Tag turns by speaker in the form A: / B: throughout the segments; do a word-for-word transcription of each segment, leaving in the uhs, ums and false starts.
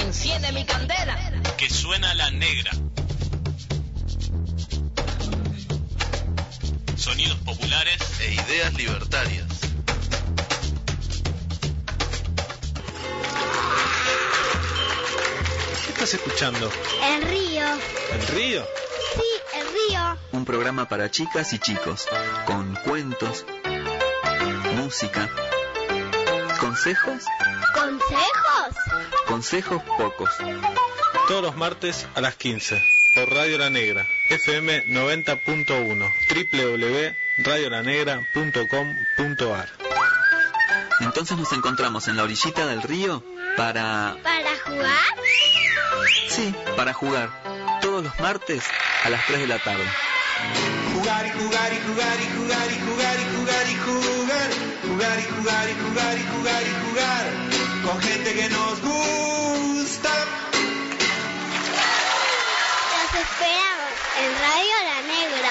A: enciende mi candela.
B: Que suena la negra. Sonidos populares
C: e ideas libertarias.
D: ¿Qué estás escuchando?
E: El río.
D: ¿El río?
E: Sí, el río.
F: Un programa para chicas y chicos, con cuentos, música, consejos.
E: ¿Consejos?
F: Consejos pocos.
D: Todos los martes a las quince, por Radio La Negra, F M noventa punto uno, doble u doble u doble u punto radio la negra punto com punto a r.
F: Entonces nos encontramos en la orillita del río para...
E: ¿Para jugar?
F: Sí, para jugar. Todos los martes a las tres de la tarde.
G: Jugar y jugar y jugar y jugar y jugar y jugar y jugar. Jugar y jugar y jugar y jugar y jugar. Con gente que nos gusta.
E: Los esperamos en Radio La Negra.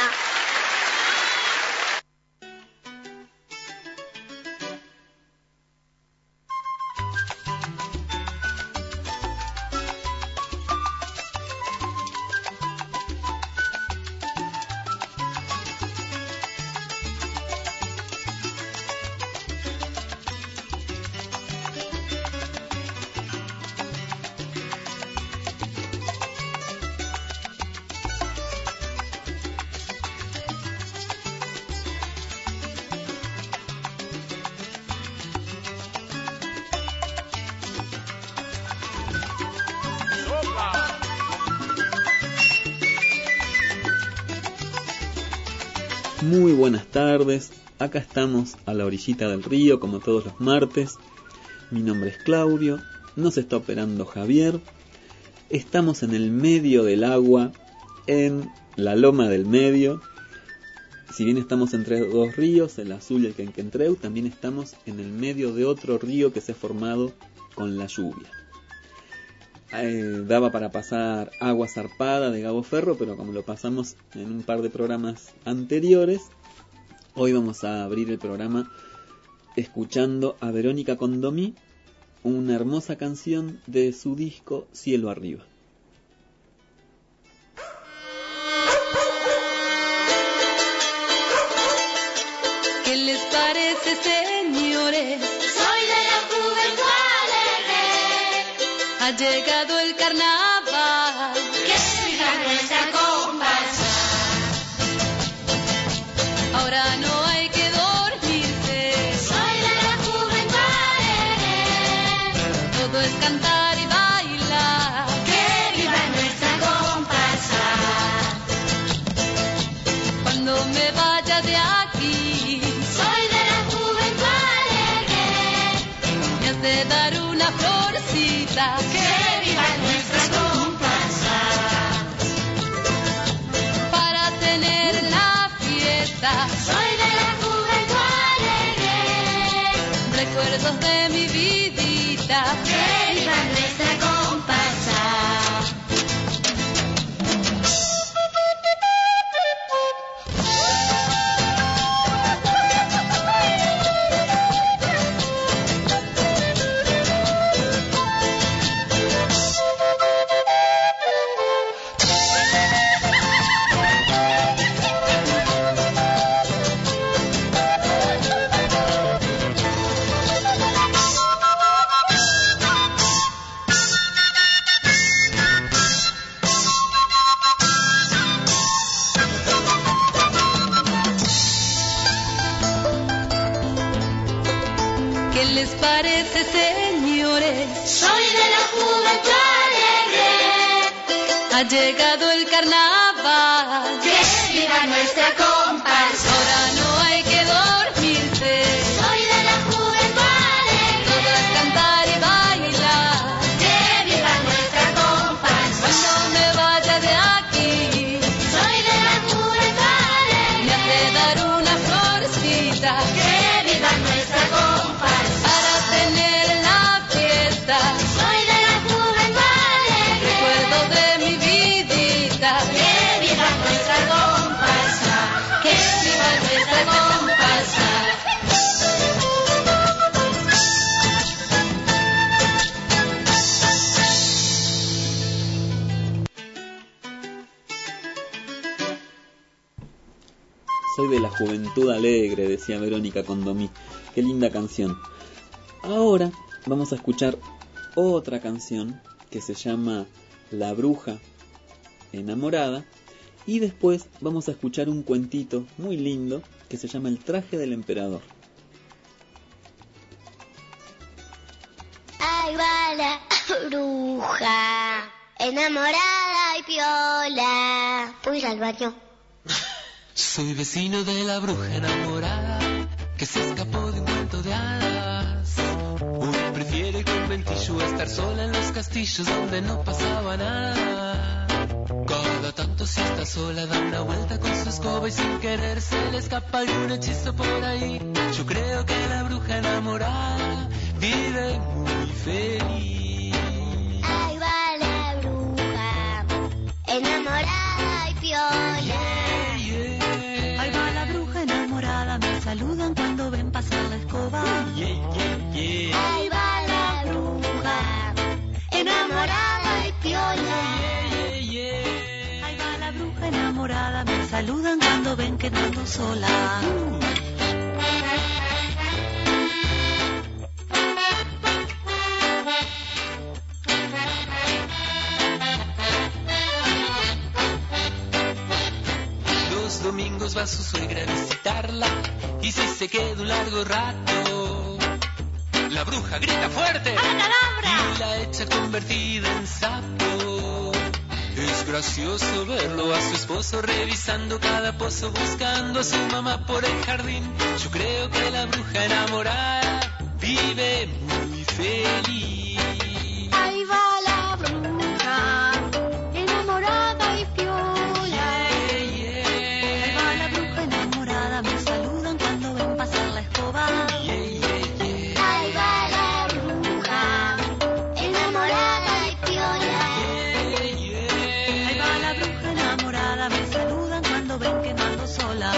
F: Muy buenas tardes, acá estamos a la orillita del río como todos los martes. Mi nombre es Claudio, nos está operando Javier. Estamos en el medio del agua, en la loma del medio. Si bien estamos entre dos ríos, el Azul y el Quenquentreu, también estamos en el medio de otro río que se ha formado con la lluvia. Eh, daba para pasar Agua Zarpada de Gabo Ferro, pero como lo pasamos en un par de programas anteriores, hoy vamos a abrir el programa escuchando a Verónica Condomí, una hermosa canción de su disco Cielo Arriba.
H: ¿Qué les parece, señores? Soy de la juventud alegre. Ha llegado el carnaval. Que siga nuestra comparsa. Ahora no hay que dormirse. Soy de la juventud alegre. Todo es cantar y bailar. Que viva nuestra comparsa. Cuando me vaya de aquí, soy de la juventud alegre. Me has de dar una florcita. Que viva nuestra comparsa. Para tener la fiesta, soy de la juventud alegre. Recuerdos de mi vidita. Que viva nuestra comparsa. ¿Qué les parece, señores? Soy de la juventud alegre. Ha llegado el carnaval. Que viva nuestra comparsa. Ahora no hay que dormirse. Soy de la juventud alegre. Todo es cantar y bailar. Que viva nuestra comparsa. Cuando me vaya de aquí, soy de la juventud alegre. Me has de dar una florcita. Que viva nuestra comparsa. Para tener la fiesta, soy de la juventud alegre. Recuerdo de mi vidita. Que viva nuestra comparsa. Que viva nuestra
F: soy de la juventud alegre, decía Verónica Condomí. Qué linda canción. Ahora vamos a escuchar otra canción que se llama La bruja enamorada. Y después vamos a escuchar un cuentito muy lindo que se llama El traje del emperador.
E: Ahí va la bruja, enamorada y piola. ¿Puedo ir al baño?
A: Soy vecino de la bruja enamorada que se escapó de un cuento de hadas. Uno prefiere el conventillo a estar sola en los castillos donde no pasaba nada. Cada tanto si está sola da una vuelta con su escoba y sin querer se le escapa algún hechizo por ahí. Yo creo que la bruja enamorada vive muy feliz.
E: Ahí va la bruja, enamorada y piola.
A: Yeah, yeah.
H: Ahí va la bruja enamorada, me saludan cuando ven pasar la escoba.
A: Yeah, yeah, yeah.
E: Ahí va la bruja, enamorada y piola.
A: Yeah, yeah.
H: Ahí va la bruja enamorada, me saludan cuando ven que no ando sola.
A: Los domingos va su suegra a visitarla y si se queda un largo rato, la bruja grita fuerte y la echa convertida en sapo. Es gracioso verlo a su esposo revisando cada pozo, buscando a su mamá por el jardín. Yo creo que la bruja enamorada vive muy feliz.
E: Ahí va la bruja, enamorada y piola.
A: Yeah, yeah.
H: Ahí va la bruja enamorada, me saludan cuando ven pasar la escoba.
A: Yeah, yeah, yeah.
E: Ahí va la bruja, enamorada y piola.
A: Yeah, yeah.
H: Ahí va la bruja enamorada, me saludan cuando ven que no ando sola.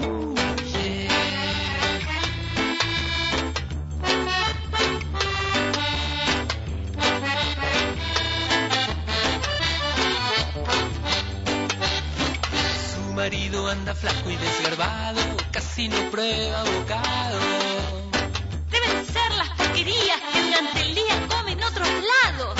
A: Su marido anda flaco y desgarbado, casi no prueba bocado.
H: Deben ser las porquerías que durante el día comen otros lados.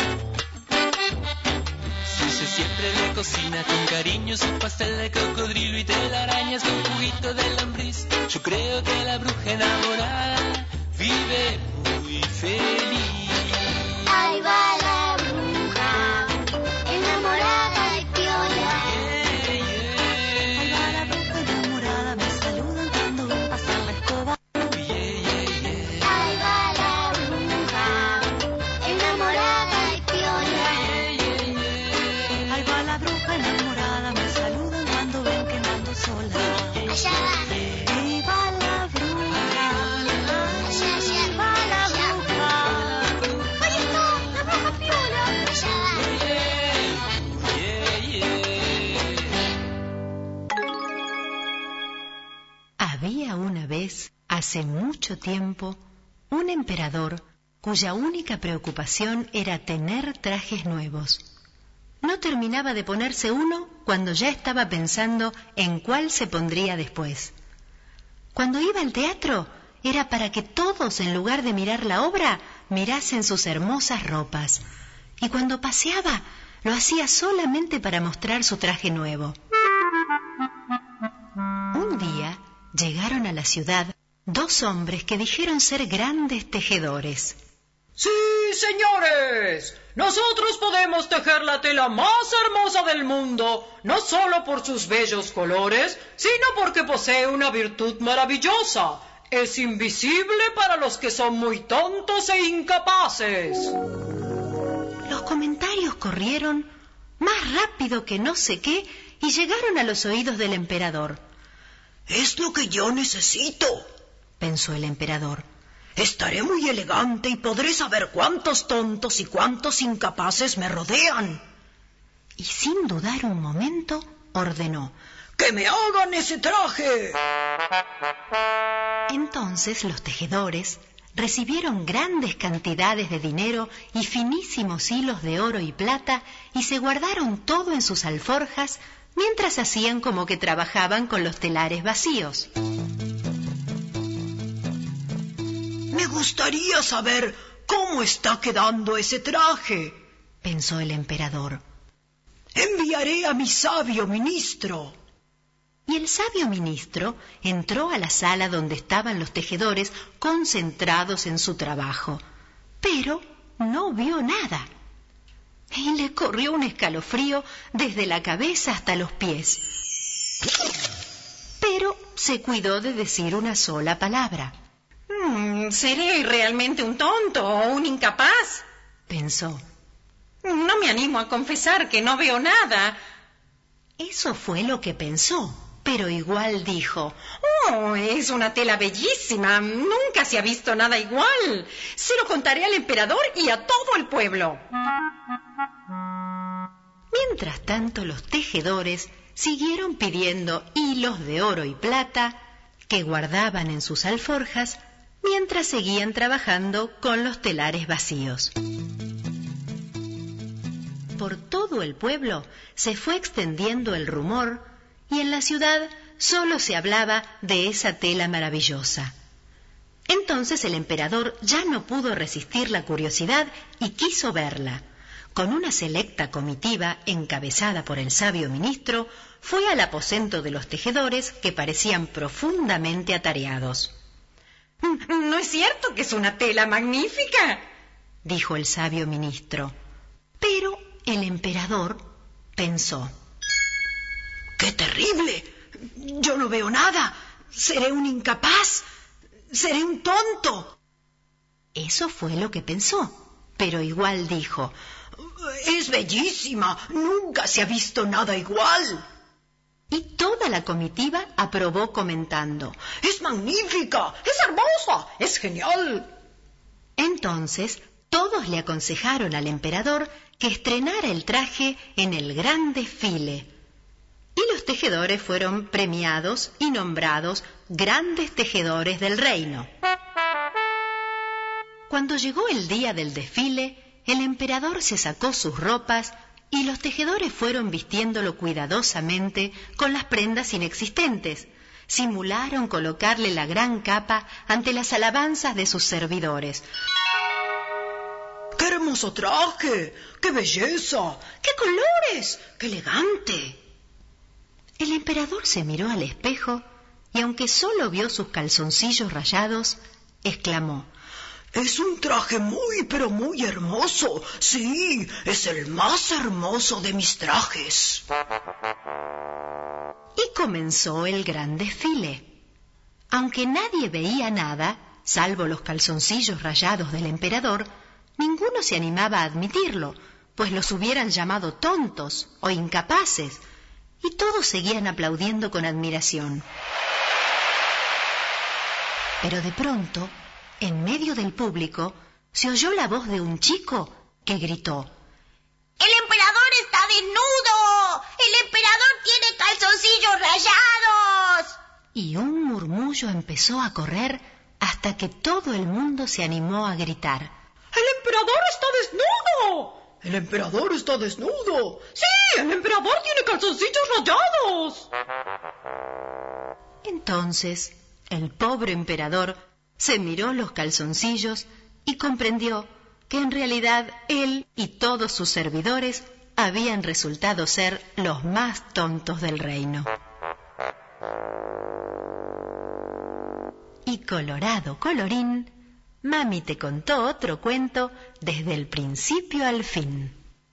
A: Si ella siempre le cocina con cariño su pastel de cocodrilo y telarañas con juguito de lombriz. Yo creo que la bruja enamorada vive muy feliz.
E: Ahí va la bruja, enamorada y piola.
A: Yeah, yeah.
H: Ahí va la bruja enamorada, me saludan cuando ven pasar la escoba.
A: Yeah, yeah, yeah.
E: Ahí va la bruja, enamorada y piola.
A: Yeah, yeah, yeah.
H: Ahí va la bruja enamorada, me saludan cuando ven que no ando sola.
E: Allá va,
H: Ahí va la bruja,
E: allá, allá,
H: ahí va la bruja.
E: Ahí está, la bruja piola. Allá va.
A: Yeah, yeah.
C: Había una vez, hace mucho tiempo, un emperador cuya única preocupación era tener trajes nuevos. No terminaba de ponerse uno cuando ya estaba pensando en cuál se pondría después. Cuando iba al teatro era para que todos, en lugar de mirar la obra, mirasen sus hermosas ropas. Y cuando paseaba, lo hacía solamente para mostrar su traje nuevo. Un día llegaron a la ciudad dos hombres que dijeron ser grandes tejedores.
I: ¡Sí, señores! Nosotros podemos tejer la tela más hermosa del mundo, no solo por sus bellos colores, sino porque posee una virtud maravillosa. Es invisible para los que son muy tontos e incapaces.
C: Los comentarios corrieron más rápido que no sé qué y llegaron a los oídos del emperador.
I: Es lo que yo necesito,
C: pensó el emperador.
I: Estaré muy elegante y podré saber cuántos tontos y cuántos incapaces me rodean.
C: Y sin dudar un momento, ordenó:
I: ¡que me hagan ese traje!
C: Entonces los tejedores recibieron grandes cantidades de dinero y finísimos hilos de oro y plata y se guardaron todo en sus alforjas mientras hacían como que trabajaban con los telares vacíos.
I: Me gustaría saber cómo está quedando ese traje,
C: pensó el emperador.
I: Enviaré a mi sabio ministro.
C: Y el sabio ministro entró a la sala donde estaban los tejedores concentrados en su trabajo, pero no vio nada. Y le corrió un escalofrío desde la cabeza hasta los pies. Pero se cuidó de decir una sola palabra.
J: Mm, ¿Seré realmente un tonto o un incapaz?,
C: pensó.
J: No me animo a confesar que no veo nada.
C: Eso fue lo que pensó, pero igual dijo:
J: Oh, es una tela bellísima. Nunca se ha visto nada igual. Se lo contaré al emperador y a todo el pueblo.
C: Mientras tanto, los tejedores siguieron pidiendo hilos de oro y plata que guardaban en sus alforjas mientras seguían trabajando con los telares vacíos. Por todo el pueblo se fue extendiendo el rumor y en la ciudad solo se hablaba de esa tela maravillosa. Entonces el emperador ya no pudo resistir la curiosidad y quiso verla. Con una selecta comitiva encabezada por el sabio ministro, fue al aposento de los tejedores que parecían profundamente atareados.
J: ¿No es cierto que es una tela magnífica?,
C: dijo el sabio ministro. Pero el emperador pensó:
I: ¡Qué terrible! Yo no veo nada. Seré un incapaz. Seré un tonto.
C: Eso fue lo que pensó, pero igual dijo:
I: Es bellísima. Nunca se ha visto nada igual.
C: Y toda la comitiva aprobó comentando:
I: ¡Es magnífica! ¡Es hermosa! ¡Es genial!
C: Entonces todos le aconsejaron al emperador que estrenara el traje en el gran desfile. Y los tejedores fueron premiados y nombrados grandes tejedores del reino. Cuando llegó el día del desfile, el emperador se sacó sus ropas y los tejedores fueron vistiéndolo cuidadosamente con las prendas inexistentes. Simularon colocarle la gran capa ante las alabanzas de sus servidores.
I: ¡Qué hermoso traje! ¡Qué belleza! ¡Qué colores! ¡Qué elegante!
C: El emperador se miró al espejo y, aunque solo vio sus calzoncillos rayados, exclamó:
I: Es un traje muy, pero muy hermoso. Sí, es el más hermoso de mis trajes.
C: Y comenzó el gran desfile. Aunque nadie veía nada, salvo los calzoncillos rayados del emperador, ninguno se animaba a admitirlo, pues los hubieran llamado tontos o incapaces, y todos seguían aplaudiendo con admiración. Pero de pronto, en medio del público, se oyó la voz de un chico que gritó:
E: ¡El emperador está desnudo! ¡El emperador tiene calzoncillos rayados!
C: Y un murmullo empezó a correr hasta que todo el mundo se animó a gritar:
I: ¡El emperador está desnudo! ¡El emperador está desnudo!
J: ¡Sí, el emperador tiene calzoncillos rayados!
C: Entonces, el pobre emperador se miró los calzoncillos y comprendió que en realidad él y todos sus servidores habían resultado ser los más tontos del reino. Y colorado colorín, Mami te contó otro cuento desde el principio al fin.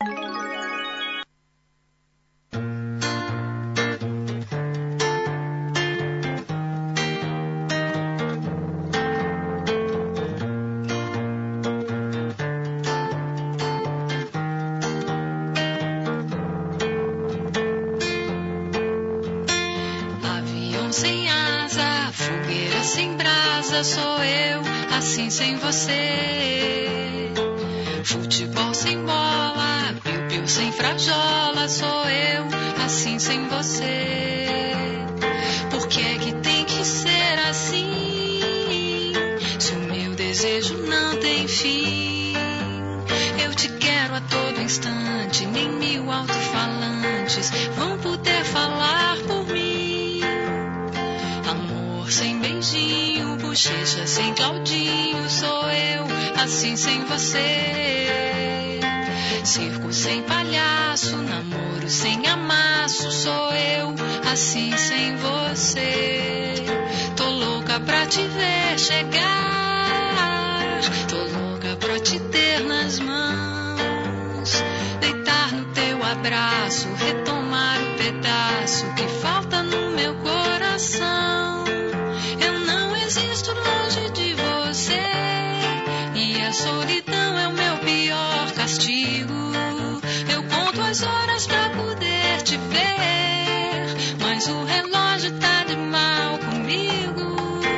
H: Avião sem asa, fogueira sem brasa, sou eu, assim sem você. Futebol sem bola, piu-piu sem frajola, sou eu, assim sem você. Por que é que tem que ser assim? Se o meu desejo não tem fim, eu Eu te quero a todo instante, nem mil alto-falantes vão poder falar por mim. Amor sem beijinho, bochecha sem Claudinho, sou eu assim sem você. Circo sem palhaço, namoro sem amasso, sou eu assim sem você. Tô louca pra te ver chegar, tô louca pra te ter nas mãos, deitar no teu abraço, retomar o pedaço que falta no meu coração. Eu não existo longe de você, e a solidão é o meu pior castigo. Eu conto as horas pra poder te ver, mas o relógio tá de mal comigo.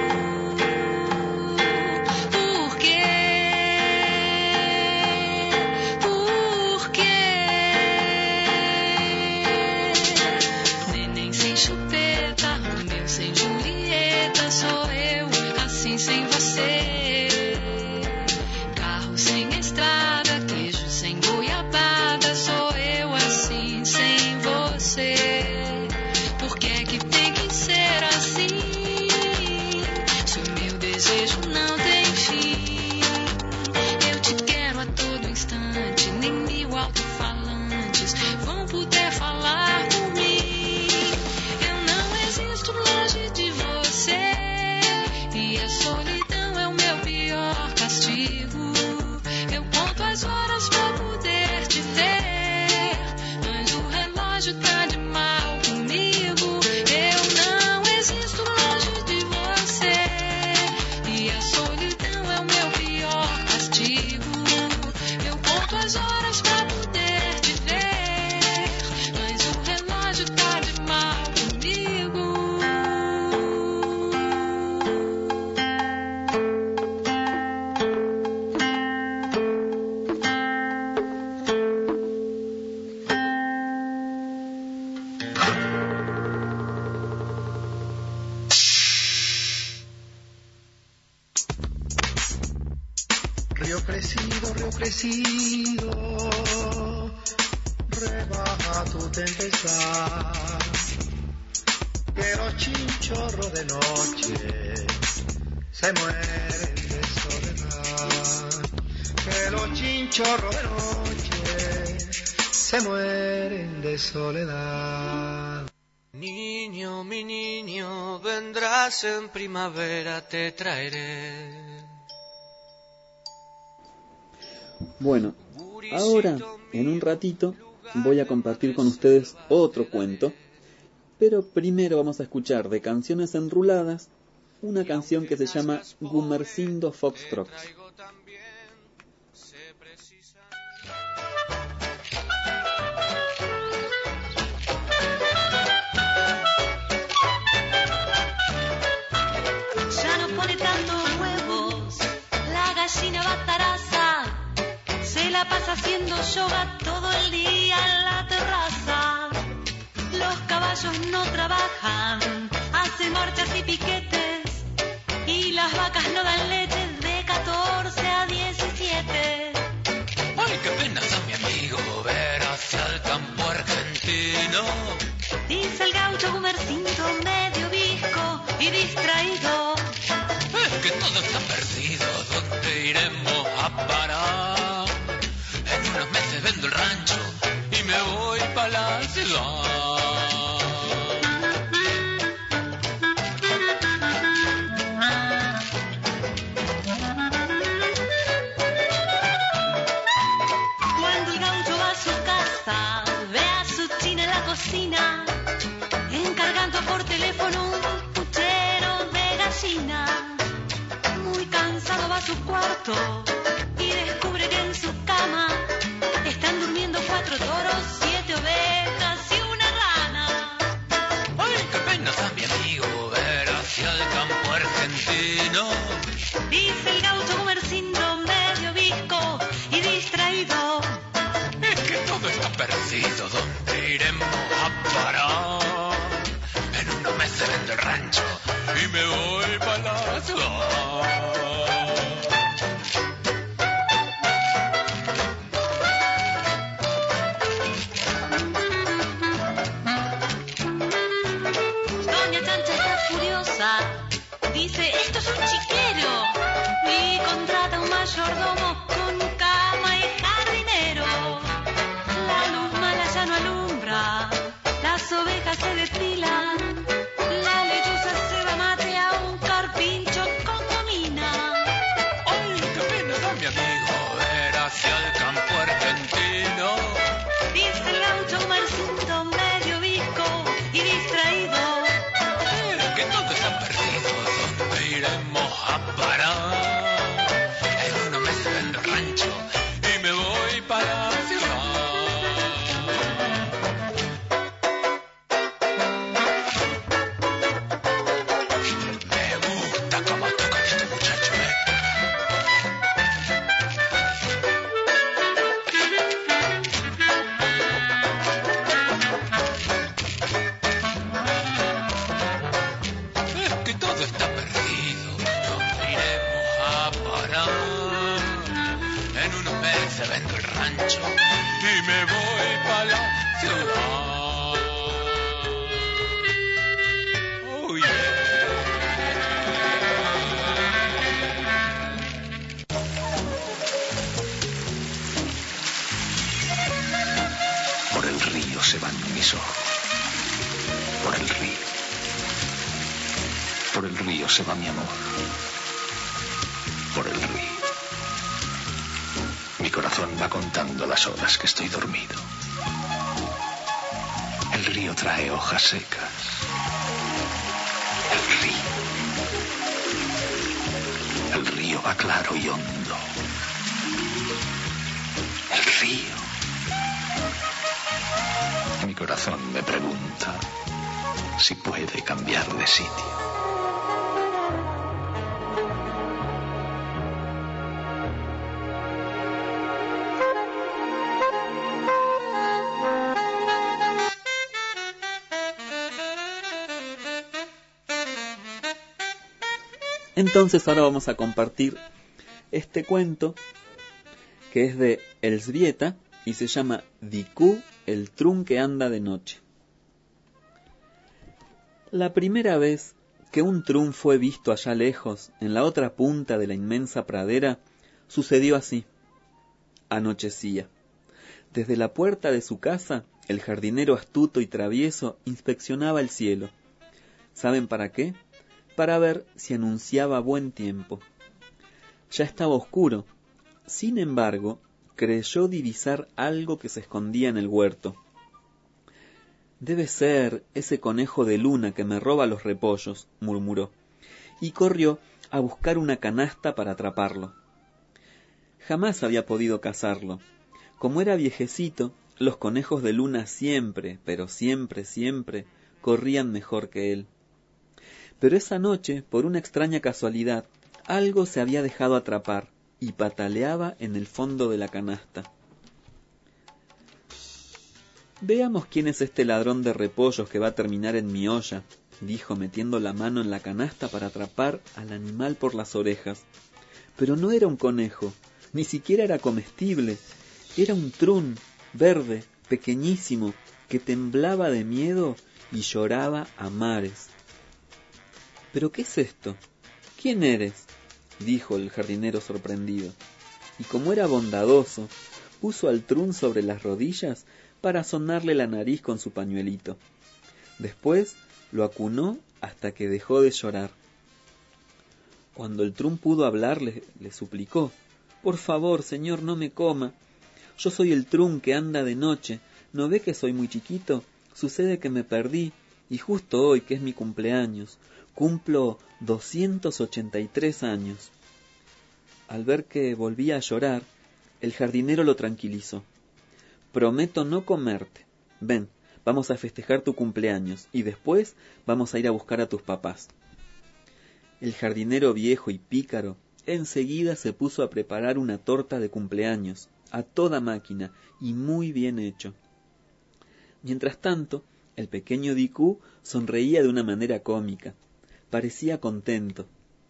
H: Por quê? Por quê? Neném sem chupeta, Romeu sem Julieta, sou eu assim sem você. Carro sem estrada, queijo sem goiabada, sou eu assim sem você. Por que é que tem que ser assim? Se o meu desejo não tem fim. Eu te quero a todo instante, nem mil alto-falantes vão poder falar por mim. Eu não existo longe de você, e a solidão é o meu pior castigo. Eu conto as horas pra poder te ver, mas o relógio tá de mal comigo. Eu não existo longe de você, e a solidão é o meu pior castigo. Eu conto as horas pra poder te ver, mas o relógio tá de mal comigo.
G: Río crecido, río crecido, rebaja tu tempestad, que los chinchorros de noche se mueren de soledad, que los chinchorros de noche se mueren de soledad.
A: Niño, mi niño, vendrás en primavera, te traeré.
F: Bueno, ahora, en un ratito, voy a compartir con ustedes otro cuento, pero primero vamos a escuchar de Canciones Enruladas una canción que se llama Gumersindo Foxtrot.
H: Ya no pone tantos huevos la gallina bataraza, se la pasa haciendo yoga todo el día en la terraza. Los caballos no trabajan, hacen marchas y piquetes, y las vacas no dan leche de catorce a diecisiete.
A: Ay, qué pena da mi amigo ver hacia el campo argentino,
H: dice el gaucho Gumersindo, medio visco y distraído.
A: es que todo está perdido, ¿dónde iremos a parar? En unos meses vendo el rancho y me voy para la ciudad.
H: Cuando el gaucho va a su casa, ve a su china en la cocina, encargando por teléfono un puchero de gallina. Muy cansado va a su cuarto y descubre que en su cama están durmiendo cuatro toros, siete ovejas y una rana.
A: Ay, qué pena da mi amigo ver hacia el campo argentino,
H: dice el gaucho Gumersindo, medio visco y distraído.
A: es que todo está perdido, ¿dónde iremos a parar? En unos meses vendo el rancho y me voy para la ciudad.
H: mayordomo con cama y jardinero. La luz mala ya no alumbra, las ovejas se destilan, la lechuza se va mate a un carpincho con comina.
A: ¡Ay, qué pena da mi amigo ver hacia el campo argentino!
H: Dice el gaucho Marcindo medio visco y distraído.
A: Eh, que todo está perdido, ¿dónde iremos a parar? En unos meses vendo el rancho y me voy para la ciudad. Me gusta cómo tocan estos muchachos, ¿eh? Es que todo está perdido, ¿dónde iremos a parar? En unos meses vendo el rancho y me voy para la ciudad. Oh, yeah.
K: Por el río se van mis ojos. Por el río. Por el río se va mi amor. Por el río. Mi corazón va contando las horas que estoy dormido. El río trae hojas secas. El río. El río va claro y hondo. El río. Mi corazón me pregunta si puede cambiar de sitio.
F: Entonces ahora vamos a compartir este cuento que es de Elzbieta y se llama Dicú, el trun que anda de noche. La primera vez que un trun fue visto allá lejos, en la otra punta de la inmensa pradera, sucedió así. Anochecía. Desde la puerta de su casa, el jardinero astuto y travieso inspeccionaba el cielo. ¿Saben para qué? Para ver si anunciaba buen tiempo. Ya estaba oscuro. Sin embargo, creyó divisar algo que se escondía en el huerto. Debe ser ese conejo de luna que me roba los repollos, murmuró, y corrió a buscar una canasta para atraparlo. Jamás había podido cazarlo. Como era viejecito, los conejos de luna siempre, pero siempre, siempre, corrían mejor que él. Pero esa noche, por una extraña casualidad, algo se había dejado atrapar y pataleaba en el fondo de la canasta. Veamos quién es este ladrón de repollos que va a terminar en mi olla, dijo metiendo la mano en la canasta para atrapar al animal por las orejas. Pero no era un conejo, ni siquiera era comestible, era un trun verde, pequeñísimo, que temblaba de miedo y lloraba a mares. ¿Pero qué es esto? ¿Quién eres?, dijo el jardinero sorprendido, y como era bondadoso, puso al trun sobre las rodillas para sonarle la nariz con su pañuelito. Después lo acunó hasta que dejó de llorar. Cuando el trun pudo hablar, le, le suplicó: «Por favor, señor, no me coma. Yo soy el trun que anda de noche. ¿No ve que soy muy chiquito? Sucede que me perdí, y justo hoy, que es mi cumpleaños, cumplo doscientos ochenta y tres años». Al ver que volvía a llorar, el jardinero lo tranquilizó. «Prometo no comerte. Ven, vamos a festejar tu cumpleaños, y después vamos a ir a buscar a tus papás». El jardinero viejo y pícaro enseguida se puso a preparar una torta de cumpleaños, a toda máquina y muy bien hecho. Mientras tanto, el pequeño Dicú sonreía de una manera cómica. Parecía contento.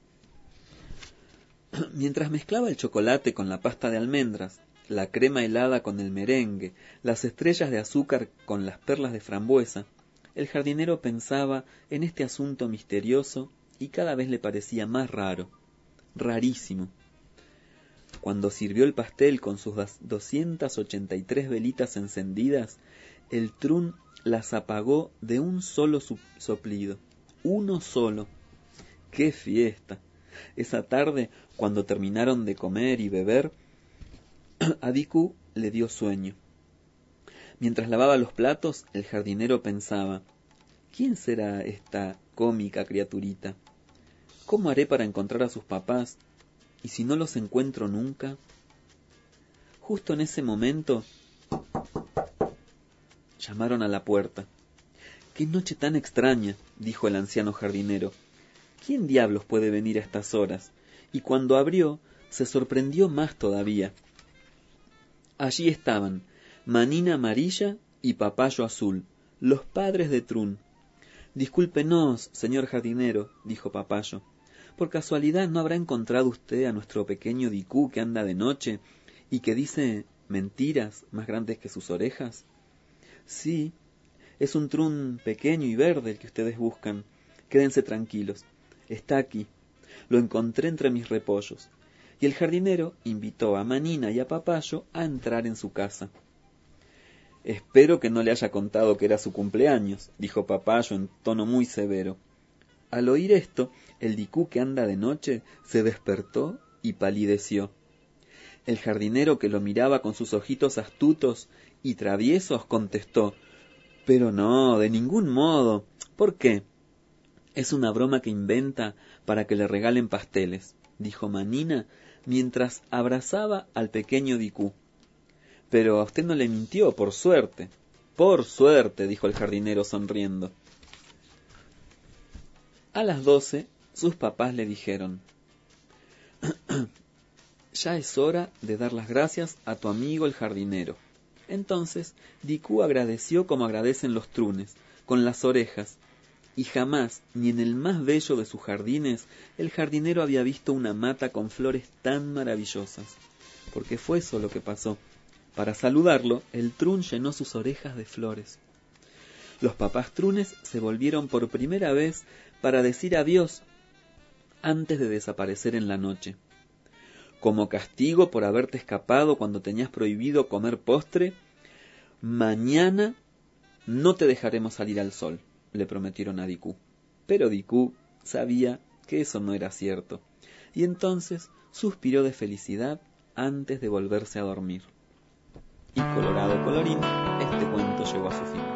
F: Mientras mezclaba el chocolate con la pasta de almendras, la crema helada con el merengue, las estrellas de azúcar con las perlas de frambuesa, el jardinero pensaba en este asunto misterioso y cada vez le parecía más raro, rarísimo. cuando sirvió el pastel con sus doscientas ochenta y tres velitas encendidas, el Trun las apagó de un solo soplido, uno solo. ¡Qué fiesta! Esa tarde, cuando terminaron de comer y beber, a Dicú le dio sueño. Mientras lavaba los platos, el jardinero pensaba: ¿quién será esta cómica criaturita? ¿Cómo haré para encontrar a sus papás? ¿Y si no los encuentro nunca? Justo en ese momento llamaron a la puerta. ¡Qué noche tan extraña!, dijo el anciano jardinero. ¿Quién diablos puede venir a estas horas? Y cuando abrió, se sorprendió más todavía. Allí estaban Manina Amarilla y Papayo Azul, los padres de Trun. Discúlpenos, señor jardinero, dijo Papayo. ¿Por casualidad no habrá encontrado usted a nuestro pequeño Dicú que anda de noche y que dice mentiras más grandes que sus orejas? Sí, es un Trun pequeño y verde el que ustedes buscan. Quédense tranquilos, está aquí. Lo encontré entre mis repollos. Y el jardinero invitó a Manina y a Papayo a entrar en su casa. Espero que no le haya contado que era su cumpleaños, dijo Papayo en tono muy severo. Al oír esto, el Dicú que anda de noche se despertó y palideció. El jardinero, que lo miraba con sus ojitos astutos y traviesos, contestó: Pero no, de ningún modo. ¿Por qué? Es una broma que inventa para que le regalen pasteles, dijo Manina mientras abrazaba al pequeño Dicú. Pero a usted no le mintió, por suerte. Por suerte, dijo el jardinero sonriendo. A las doce, sus papás le dijeron: Ya es hora de dar las gracias a tu amigo el jardinero. Entonces Dicú agradeció como agradecen los trunes, con las orejas, y jamás, ni en el más bello de sus jardines, el jardinero había visto una mata con flores tan maravillosas. Porque fue eso lo que pasó. Para saludarlo, el Trun llenó sus orejas de flores. Los papás Trunes se volvieron por primera vez para decir adiós antes de desaparecer en la noche. Como castigo por haberte escapado cuando tenías prohibido comer postre, mañana no te dejaremos salir al sol, le prometieron a Dicú. Pero Dicú sabía que eso no era cierto, y entonces suspiró de felicidad antes de volverse a dormir. Y colorado colorín, este cuento llegó a su fin.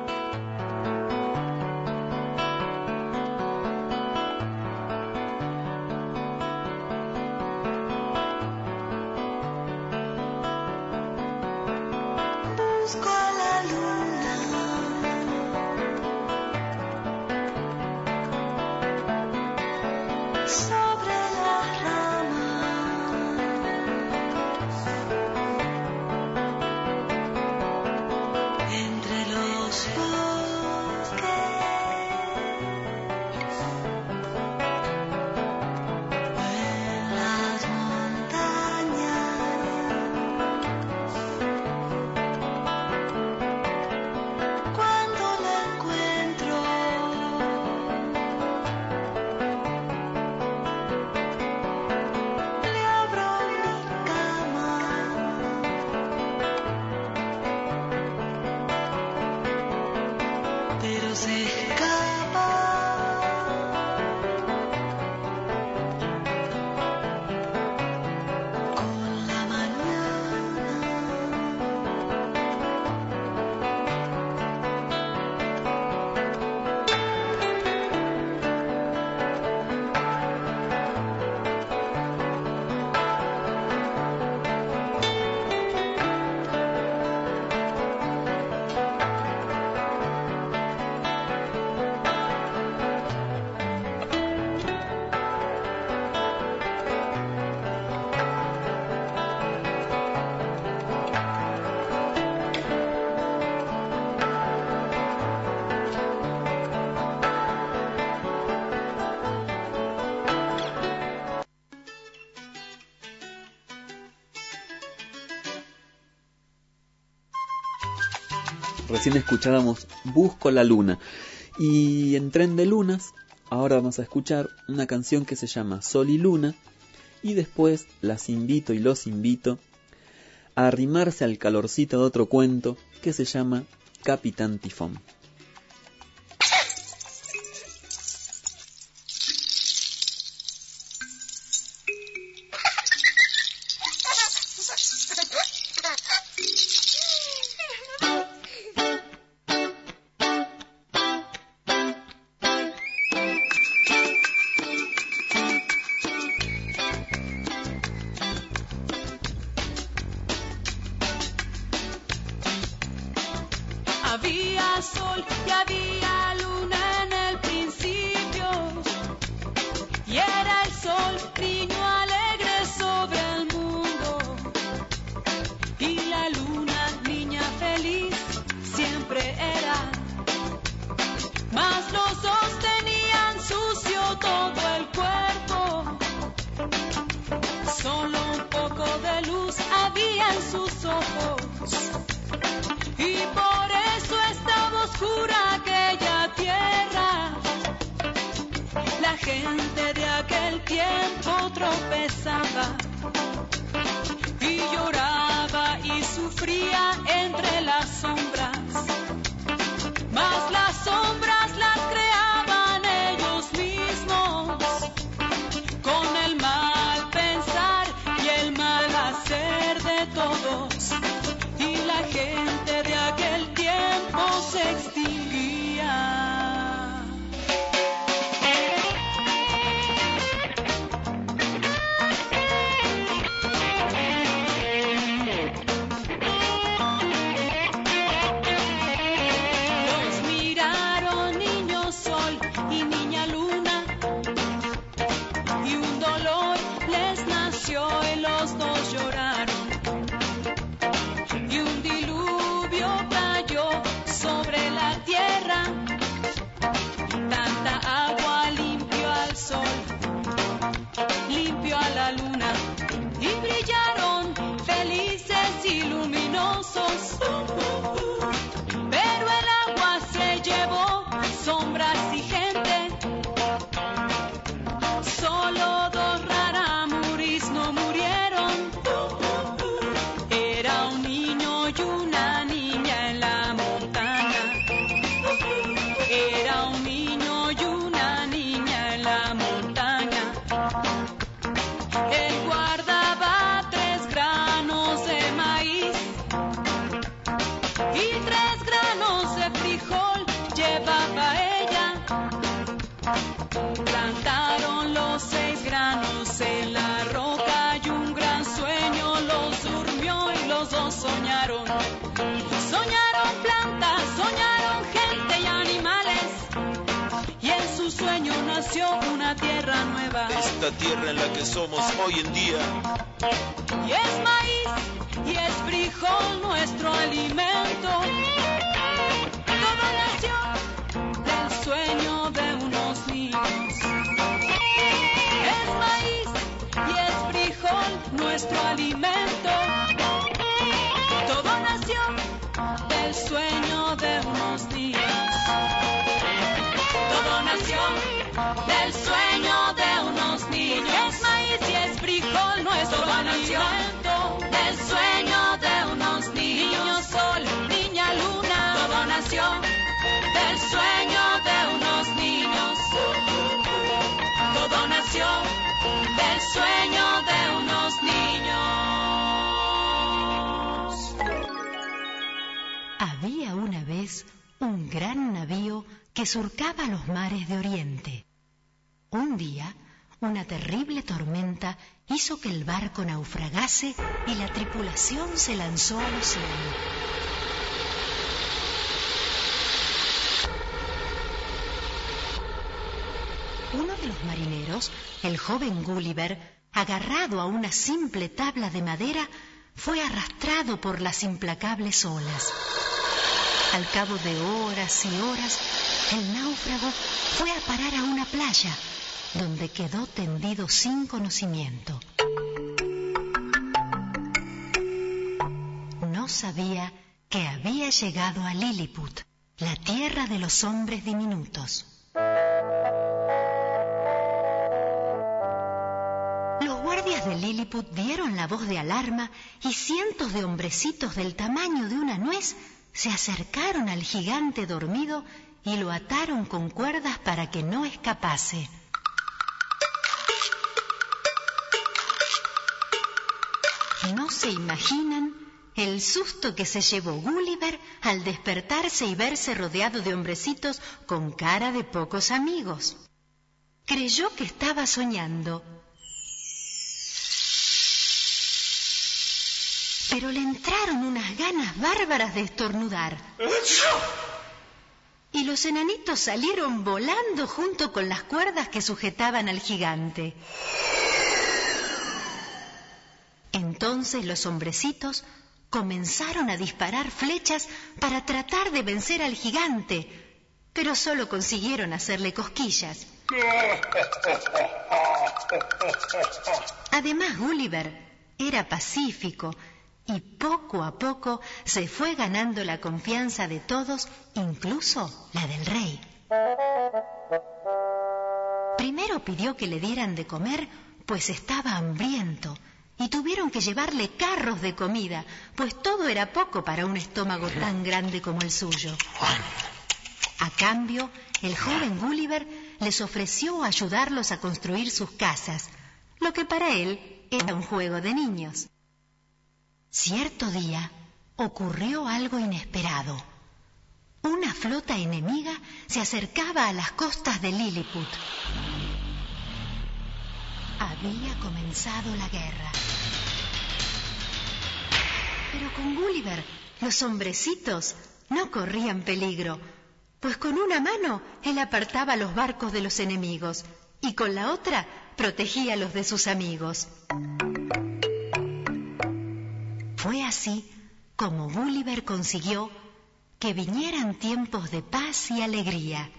F: Recién escuchábamos Busco la Luna. Y en Tren de Lunas, ahora vamos a escuchar una canción que se llama Sol y Luna y después las invito y los invito a arrimarse al calorcito de otro cuento que se llama Capitán Tifón.
H: Había sol y había luna en el principio, y era el sol niño alegre sobre el mundo, y la luna niña feliz siempre era, mas los dos tenían sucio todo el cuerpo, solo un poco de luz había en sus ojos, y por eso estaba oscura aquella tierra. La gente de aquel tiempo tropezaba y lloraba y sufría entre las sombras, mas las sombras las creaban ellos mismos con el mal pensar y el mal hacer de todos, y la gente de aquel tiempo se extinguía. Los miraron niño sol y niña luna, y un dolor les nació y los dos lloraron. Y un diluvio cayó sobre la tierra, tanta agua limpió al sol, limpió a la luna, y brillaron felices y luminosos. Pero el agua se llevó sombras y gente, solo dos rarámuris no murieron. Era un niño y una niña en la montaña. Era un niño y una niña en la montaña. Él guardaba tres granos de maíz y tres granos de frijol llevaba ella. Plantaron los seis granos en la roca y un gran sueño los durmió y los dos soñaron. Soñaron plantas, soñaron gente y animales, y en su sueño nació una tierra nueva.
L: Esta tierra en la que somos hoy en día.
H: Y es maíz y es frijol nuestro alimento. Todo nació del sueño de unos niños. Es maíz y es frijol nuestro alimento. Todo nació del sueño de unos niños. Todo nació del sueño de unos niños. Es maíz y es frijol nuestro alimento. Del sueño de unos niños. Sol, niña, luna. Todo nació del sueño de unos niños. Todo nació del sueño de unos niños.
C: Había una vez un gran navío que surcaba los mares de Oriente. Un día, una terrible tormenta hizo que el barco naufragase y la tripulación se lanzó al océano. Uno de los marineros, el joven Gulliver, agarrado a una simple tabla de madera, fue arrastrado por las implacables olas. Al cabo de horas y horas, el náufrago fue a parar a una playa, donde quedó tendido sin conocimiento. No sabía que había llegado a Lilliput, la tierra de los hombres diminutos. Los guardias de Lilliput dieron la voz de alarma y cientos de hombrecitos del tamaño de una nuez se acercaron al gigante dormido y lo ataron con cuerdas para que no escapase. No se imaginan el susto que se llevó Gulliver al despertarse y verse rodeado de hombrecitos con cara de pocos amigos. Creyó que estaba soñando, pero le entraron unas ganas bárbaras de estornudar. Y los enanitos salieron volando junto con las cuerdas que sujetaban al gigante. Entonces los hombrecitos comenzaron a disparar flechas para tratar de vencer al gigante, pero solo consiguieron hacerle cosquillas. Además, Gulliver era pacífico y poco a poco se fue ganando la confianza de todos, incluso la del rey. Primero pidió que le dieran de comer, pues estaba hambriento, y tuvieron que llevarle carros de comida, pues todo era poco para un estómago tan grande como el suyo. A cambio, el joven Gulliver les ofreció ayudarlos a construir sus casas, lo que para él era un juego de niños. Cierto día ocurrió algo inesperado. Una flota enemiga se acercaba a las costas de Lilliput. Había comenzado la guerra. Pero con Gulliver los hombrecitos no corrían peligro, pues con una mano él apartaba los barcos de los enemigos y con la otra protegía los de sus amigos. Fue así como Gulliver consiguió que vinieran tiempos de paz y alegría.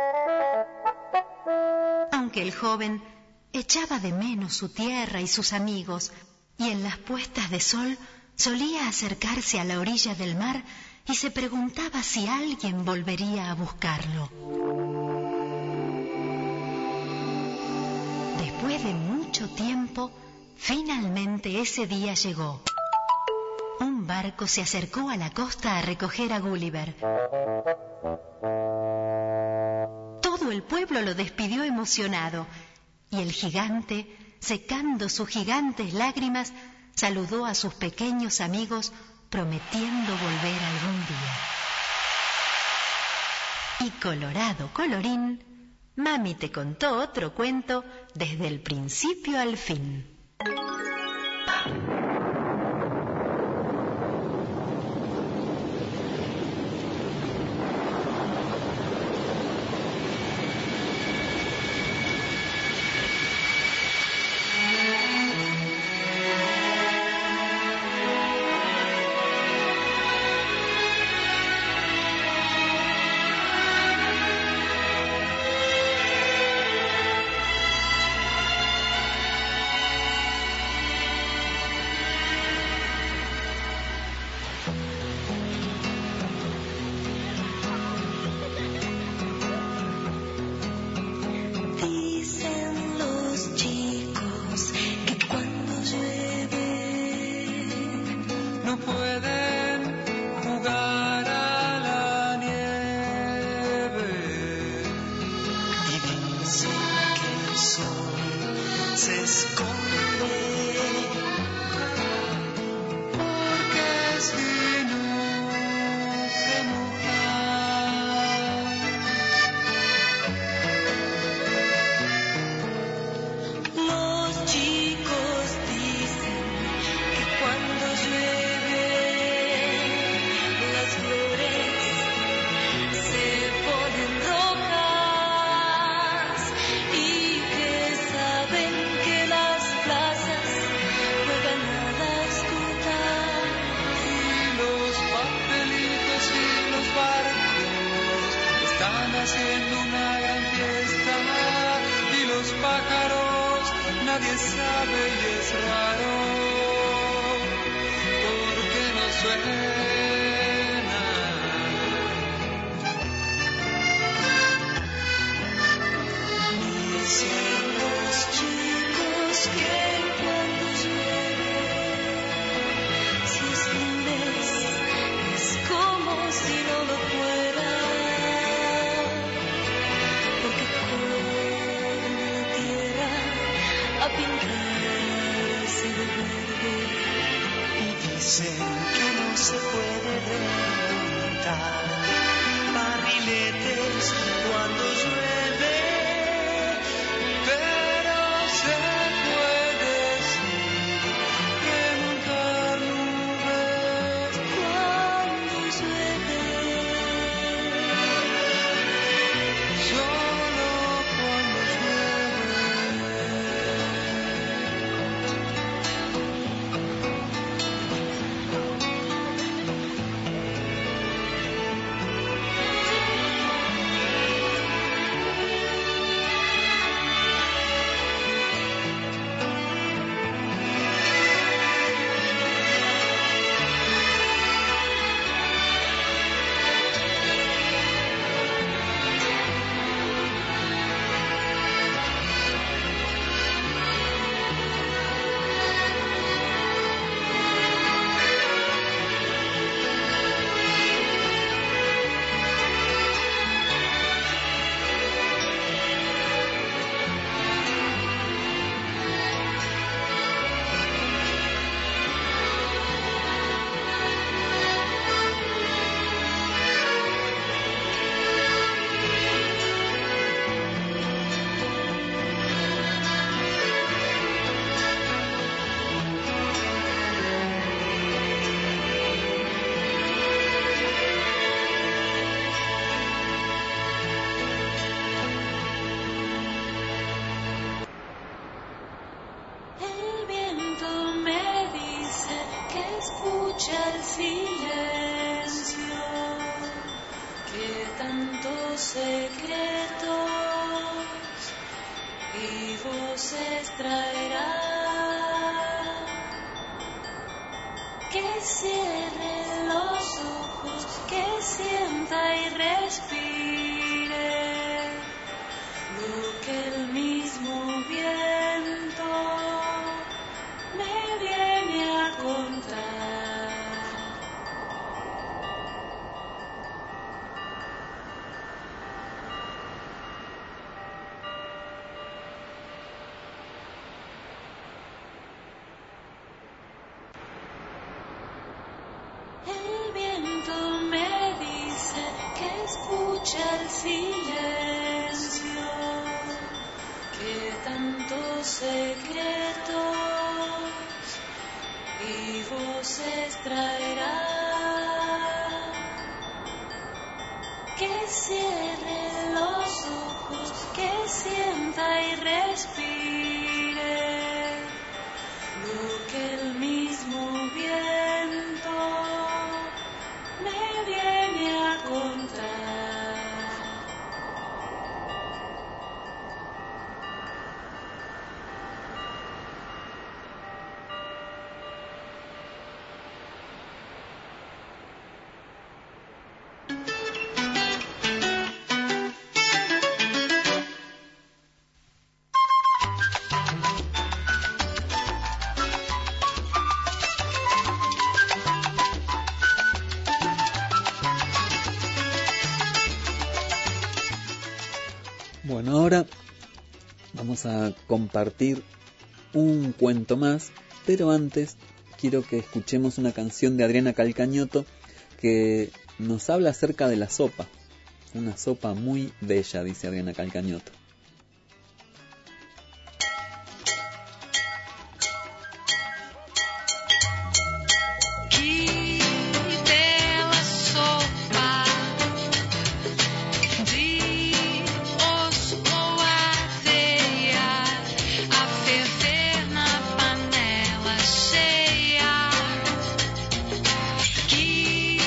C: Aunque el joven echaba de menos su tierra y sus amigos, y en las puestas de sol solía acercarse a la orilla del mar y se preguntaba si alguien volvería a buscarlo. Después de mucho tiempo, finalmente ese día llegó. Un barco se acercó a la costa a recoger a Gulliver. Todo el pueblo lo despidió emocionado, y el gigante, secando sus gigantes lágrimas, saludó a sus pequeños amigos, prometiendo volver algún día. Y colorado colorín, Mami te contó otro cuento desde el principio al fin.
M: Los chicos dicen que cuando llueve
G: pintar barriletes cuando llueve, pero se puede sin remontar nubes cuando llueve, solo cuando
F: Bueno, ahora vamos a compartir un cuento más, pero antes quiero que escuchemos una canción de Adriana Calcañoto que nos habla acerca de la sopa. Una sopa muy bella, dice Adriana Calcañoto.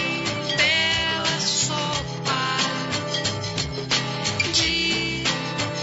M: De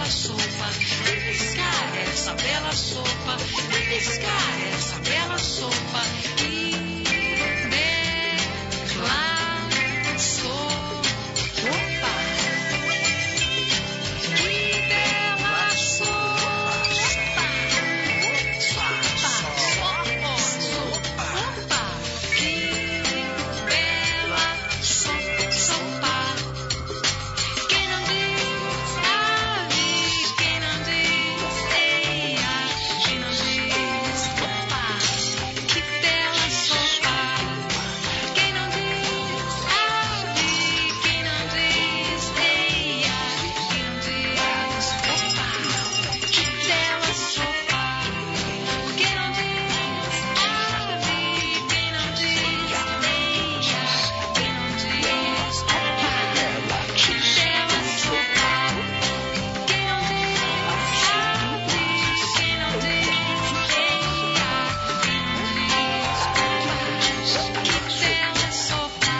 H: bela sopa, beliscar essa bela sopa, beliscar essa bela sopa e bela sopa. Que bela sopa. Sopa, sopa, sopa. Que bela sopa, sopa. Quem não diz ave, quem não diz eia, quem não diz opa, que bela sopa. Quem não diz ave, quem não diz eia, quem não diz opa, que bela sopa. Quem não diz ave, quem não diz eia, quem não diz opa, que bela sopa. Quem não diz ave, quem não diz eia, quem não diz opa, que bela sopa.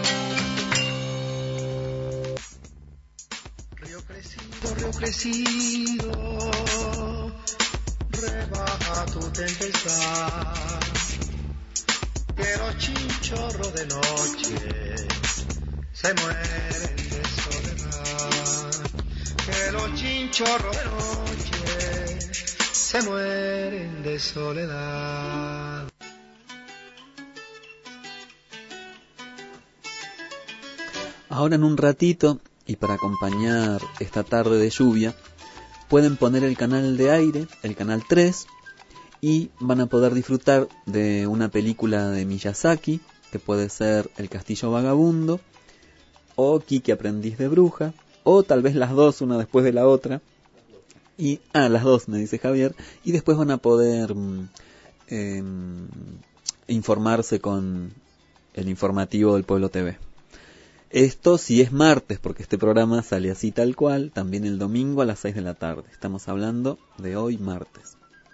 G: Río crecido, río crecido, rebaja tu tempestad, que los chinchorros de noche se mueren de soledad, que los chinchorros de noche se mueren de soledad.
F: Ahora en un ratito, y para acompañar esta tarde de lluvia, pueden poner el canal de aire, el canal tres, y van a poder disfrutar de una película de Miyazaki, que puede ser El Castillo Vagabundo, o Kiki Aprendiz de Bruja, o tal vez las dos, una después de la otra, y ah, las dos, me dice Javier, y después van a poder eh, informarse con el informativo del Pueblo T V. Esto si es martes, porque este programa sale así tal cual, también el domingo a las seis de la tarde. Estamos hablando de hoy martes.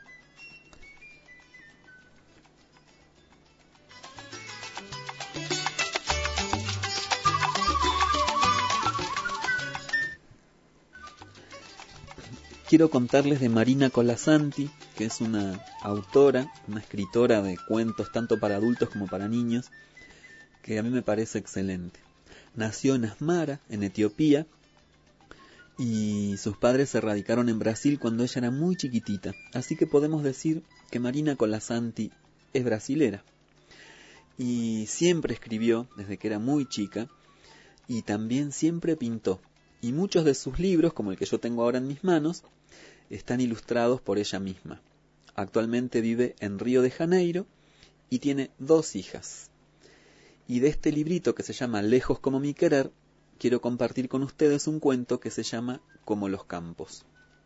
F: Quiero contarles de Marina Colasanti, que es una autora, una escritora de cuentos tanto para adultos como para niños, que a mí me parece excelente. Nació en Asmara, en Etiopía, y sus padres se radicaron en Brasil cuando ella era muy chiquitita. Así que podemos decir que Marina Colasanti es brasilera. Y siempre escribió desde que era muy chica, y también siempre pintó. Y muchos de sus libros, como el que yo tengo ahora en mis manos, están ilustrados por ella misma. Actualmente vive en Río de Janeiro y tiene dos hijas. Y de este librito que se llama Lejos como mi querer, quiero compartir con ustedes un cuento que se llama Como los campos.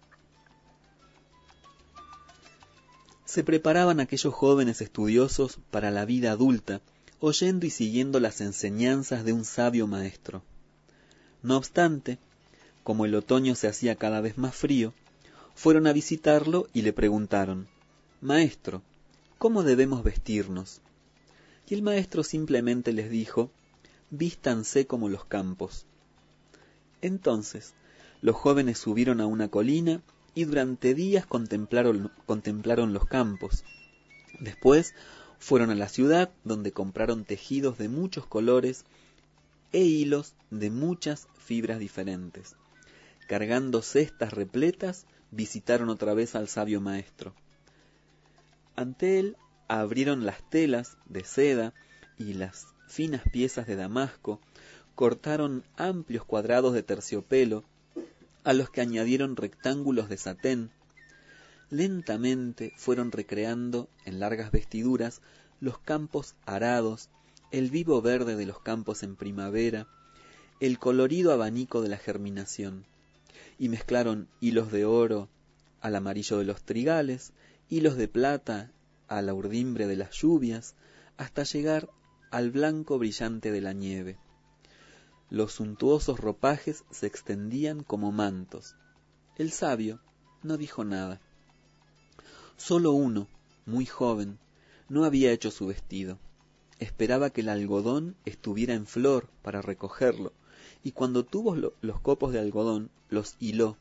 F: Se preparaban aquellos jóvenes estudiosos para la vida adulta, oyendo y siguiendo las enseñanzas de un sabio maestro. No obstante, como el otoño se hacía cada vez más frío, fueron a visitarlo y le preguntaron: «Maestro, ¿cómo debemos vestirnos?». Y el maestro simplemente les dijo: «Vístanse como los campos». Entonces, los jóvenes subieron a una colina y durante días contemplaron, contemplaron los campos. Después fueron a la ciudad, donde compraron tejidos de muchos colores e hilos de muchas fibras diferentes. Cargando cestas repletas, visitaron otra vez al sabio maestro. Ante él abrieron las telas de seda y las finas piezas de damasco, cortaron amplios cuadrados de terciopelo, a los que añadieron rectángulos de satén. Lentamente fueron recreando en largas vestiduras los campos arados, el vivo verde de los campos en primavera, el colorido abanico de la germinación, y mezclaron hilos de oro al amarillo de los trigales, hilos de plata a la urdimbre de las lluvias, hasta llegar al blanco brillante de la nieve. Los suntuosos ropajes se extendían como mantos. El sabio no dijo nada. Solo uno, muy joven, no había hecho su vestido. Esperaba que el algodón estuviera en flor para recogerlo, y cuando tuvo lo, los copos de algodón, los hiló,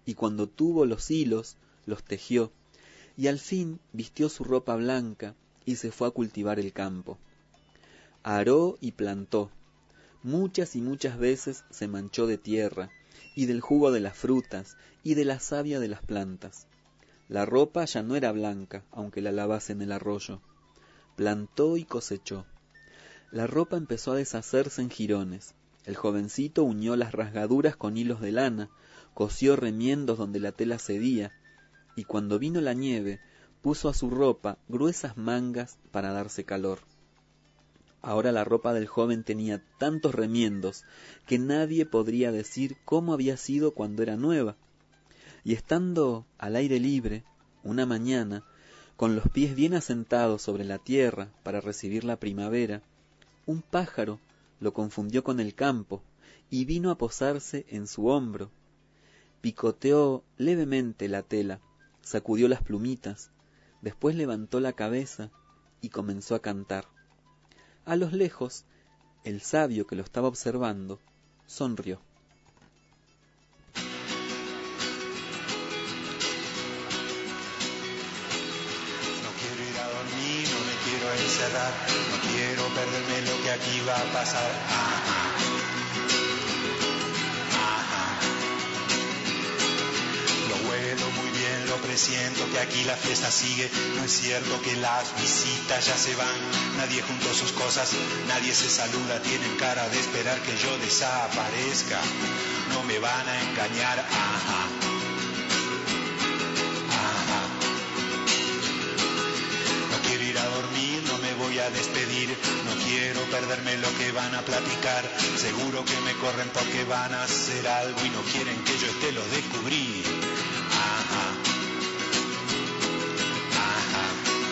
F: y cuando tuvo los hilos, los tejió, y al fin vistió su ropa blanca y se fue a cultivar el campo. Aró y plantó. Muchas y muchas veces se manchó de tierra, y del jugo de las frutas, y de la savia de las plantas. La ropa ya no era blanca, aunque la lavase en el arroyo. Plantó y cosechó. La ropa empezó a deshacerse en jirones. El jovencito unió las rasgaduras con hilos de lana, cosió remiendos donde la tela cedía, y cuando vino la nieve, puso a su ropa gruesas mangas para darse calor. Ahora la ropa del joven tenía tantos remiendos que nadie podría decir cómo había sido cuando era nueva. Y estando al aire libre, una mañana, con los pies bien asentados sobre la tierra para recibir la primavera, un pájaro lo confundió con el campo y vino a posarse en su hombro. Picoteó levemente la tela, sacudió las plumitas, después levantó la cabeza y comenzó a cantar. A lo lejos, el sabio que lo estaba observando sonrió.
G: No quiero ir a dormir, no me quiero encerrar, no quiero perderme lo que aquí va a pasar. Ajá. Ajá. Lo huelo muy bien, lo presiento que aquí la fiesta sigue. No es cierto que las visitas ya se van. Nadie juntó sus cosas, nadie se saluda. Tienen cara de esperar que yo desaparezca. No me van a engañar. Ajá. Ajá. No quiero ir a dormir, no me voy a despedir. No quiero perderme lo que van a platicar. Seguro que me corren porque van a hacer algo y no quieren que yo esté, lo descubrí. Ajá. Ajá.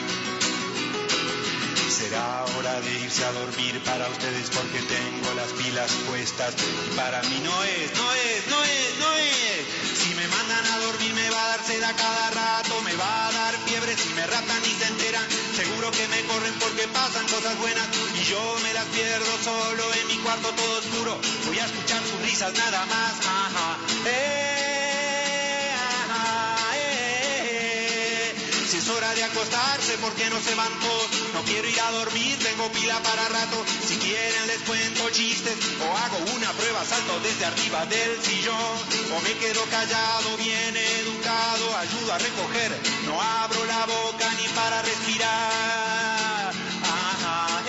G: Será hora de irse a dormir para ustedes porque tengo las pilas puestas. Y para mí no es, no es, no es, no es. Si me mandan a dormir me va a dar sed a cada rato, me va a dar fiebre si me raptan y se enteran. Seguro que me corren porque pasan cosas buenas y yo me las pierdo solo en mi cuarto todo oscuro. Voy a escuchar sus risas nada más. Ajá. Eh, ajá, eh. Si es hora de acostarse, ¿por qué no se van todos? No quiero ir a dormir, tengo pila para rato. Si quieren les cuento chistes o hago una prueba, salto desde arriba del sillón. O me quedo callado, bien educado, ayudo a recoger. No abro la boca ni para respirar. Ajá,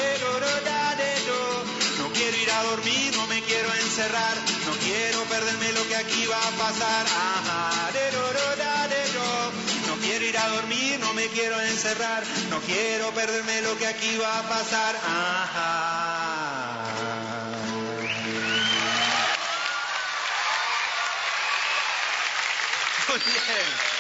G: no quiero ir a dormir, no me quiero encerrar. No quiero perderme lo que aquí va a pasar. Ajá, no quiero ir a dormir, no me quiero encerrar. No quiero perderme lo que aquí va a pasar. Ajá. Muy bien.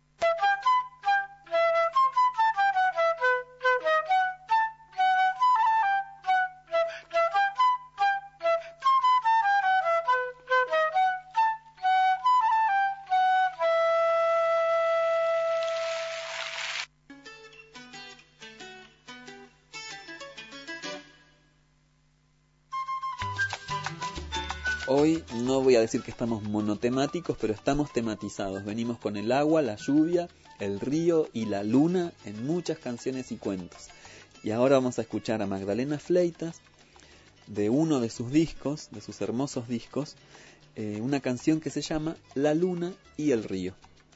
F: Hoy no voy a decir que estamos monotemáticos, pero estamos tematizados. Venimos con el agua, la lluvia, el río y la luna en muchas canciones y cuentos. Y ahora vamos a escuchar a Magdalena Fleitas, de uno de sus discos, de sus hermosos discos, eh, una canción que se llama La luna y el río.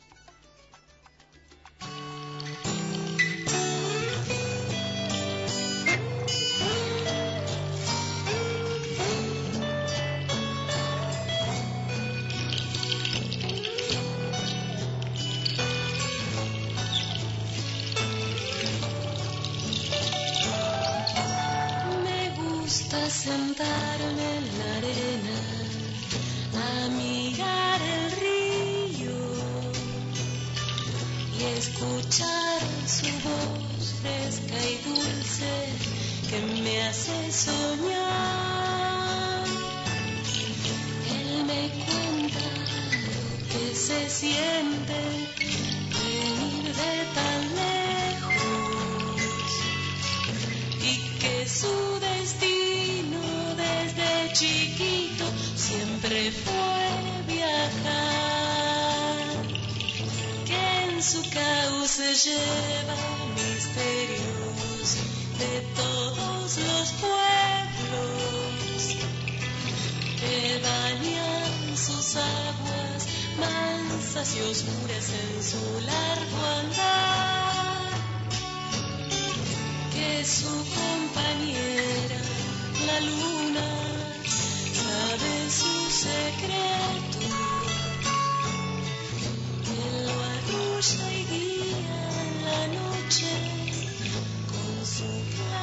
H: Sentarme en la arena, a mirar el río y escuchar su voz fresca y dulce que me hace soñar. Él me cuenta lo que se siente venir de tan lejos y que su destino chiquito siempre fue viajar. en su cauce lleva misterios de todos los pueblos que bañan sus aguas mansas y oscuras en su largo andar, que su compañera la luna sabe su secreto, que lo arrulla y guía en la noche con su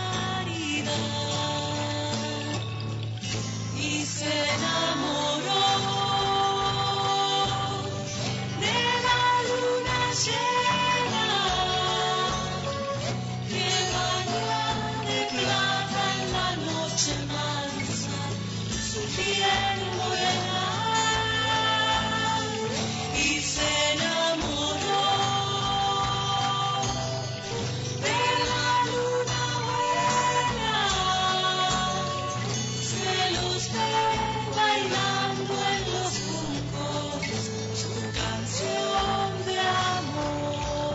H: claridad, y se enamoró de la luna llena que baña de plata en la noche mansa su piel morena, y se enamoró de la luna buena, se los ve bailando en los juncos su canción de amor.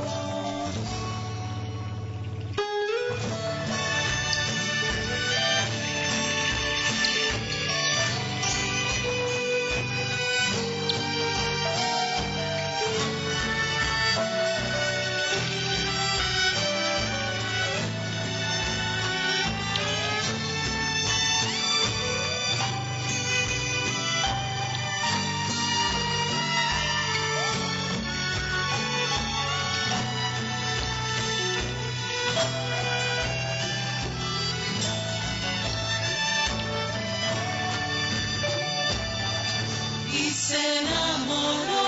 H: Y se enamoró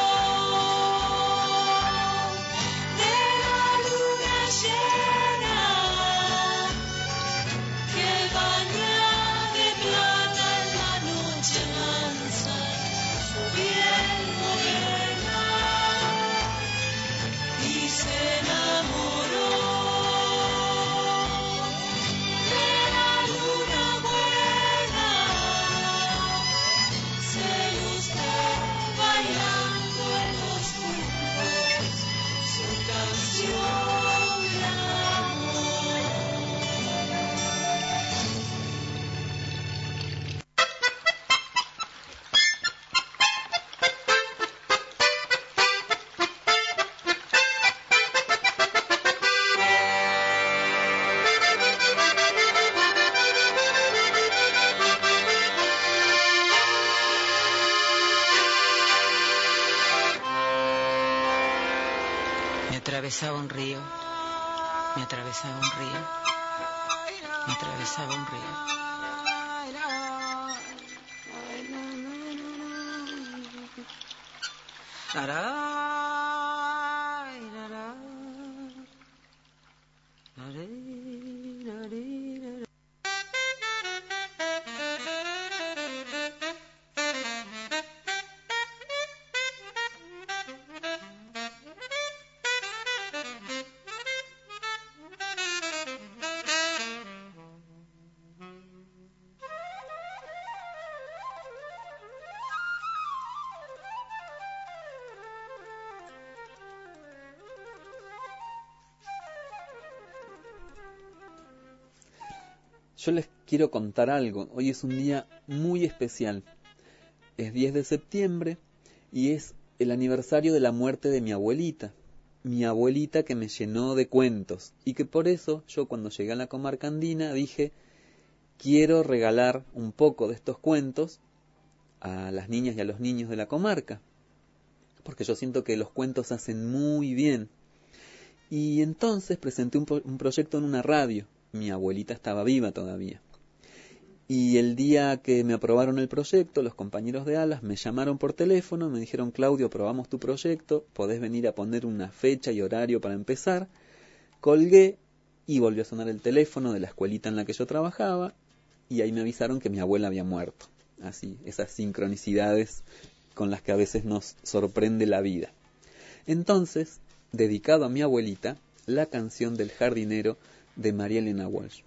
H: de la luna llena que baña de plata en la noche mansa su piel morena, y se enamoró de la luna buena, se los ve bailando en los juncos su canción de amor.
M: Me atravesaba un río, me atravesaba un río, me atravesaba un río.
F: Yo les quiero contar algo. Hoy es un día muy especial. Es diez de septiembre y es el aniversario de la muerte de mi abuelita. Mi abuelita que me llenó de cuentos y que por eso yo cuando llegué a la comarca andina dije quiero regalar un poco de estos cuentos a las niñas y a los niños de la comarca. Porque yo siento que los cuentos hacen muy bien. Y entonces presenté un, un proyecto en una radio. Mi abuelita estaba viva todavía. Y el día que me aprobaron el proyecto, los compañeros de Alas me llamaron por teléfono, me dijeron, Claudio, aprobamos tu proyecto, podés venir a poner una fecha y horario para empezar. Colgué y volvió a sonar el teléfono de la escuelita en la que yo trabajaba y ahí me avisaron que mi abuela había muerto. Así, esas sincronicidades con las que a veces nos sorprende la vida. Entonces, dedicado a mi abuelita, la canción del jardinero de María Elena Walsh.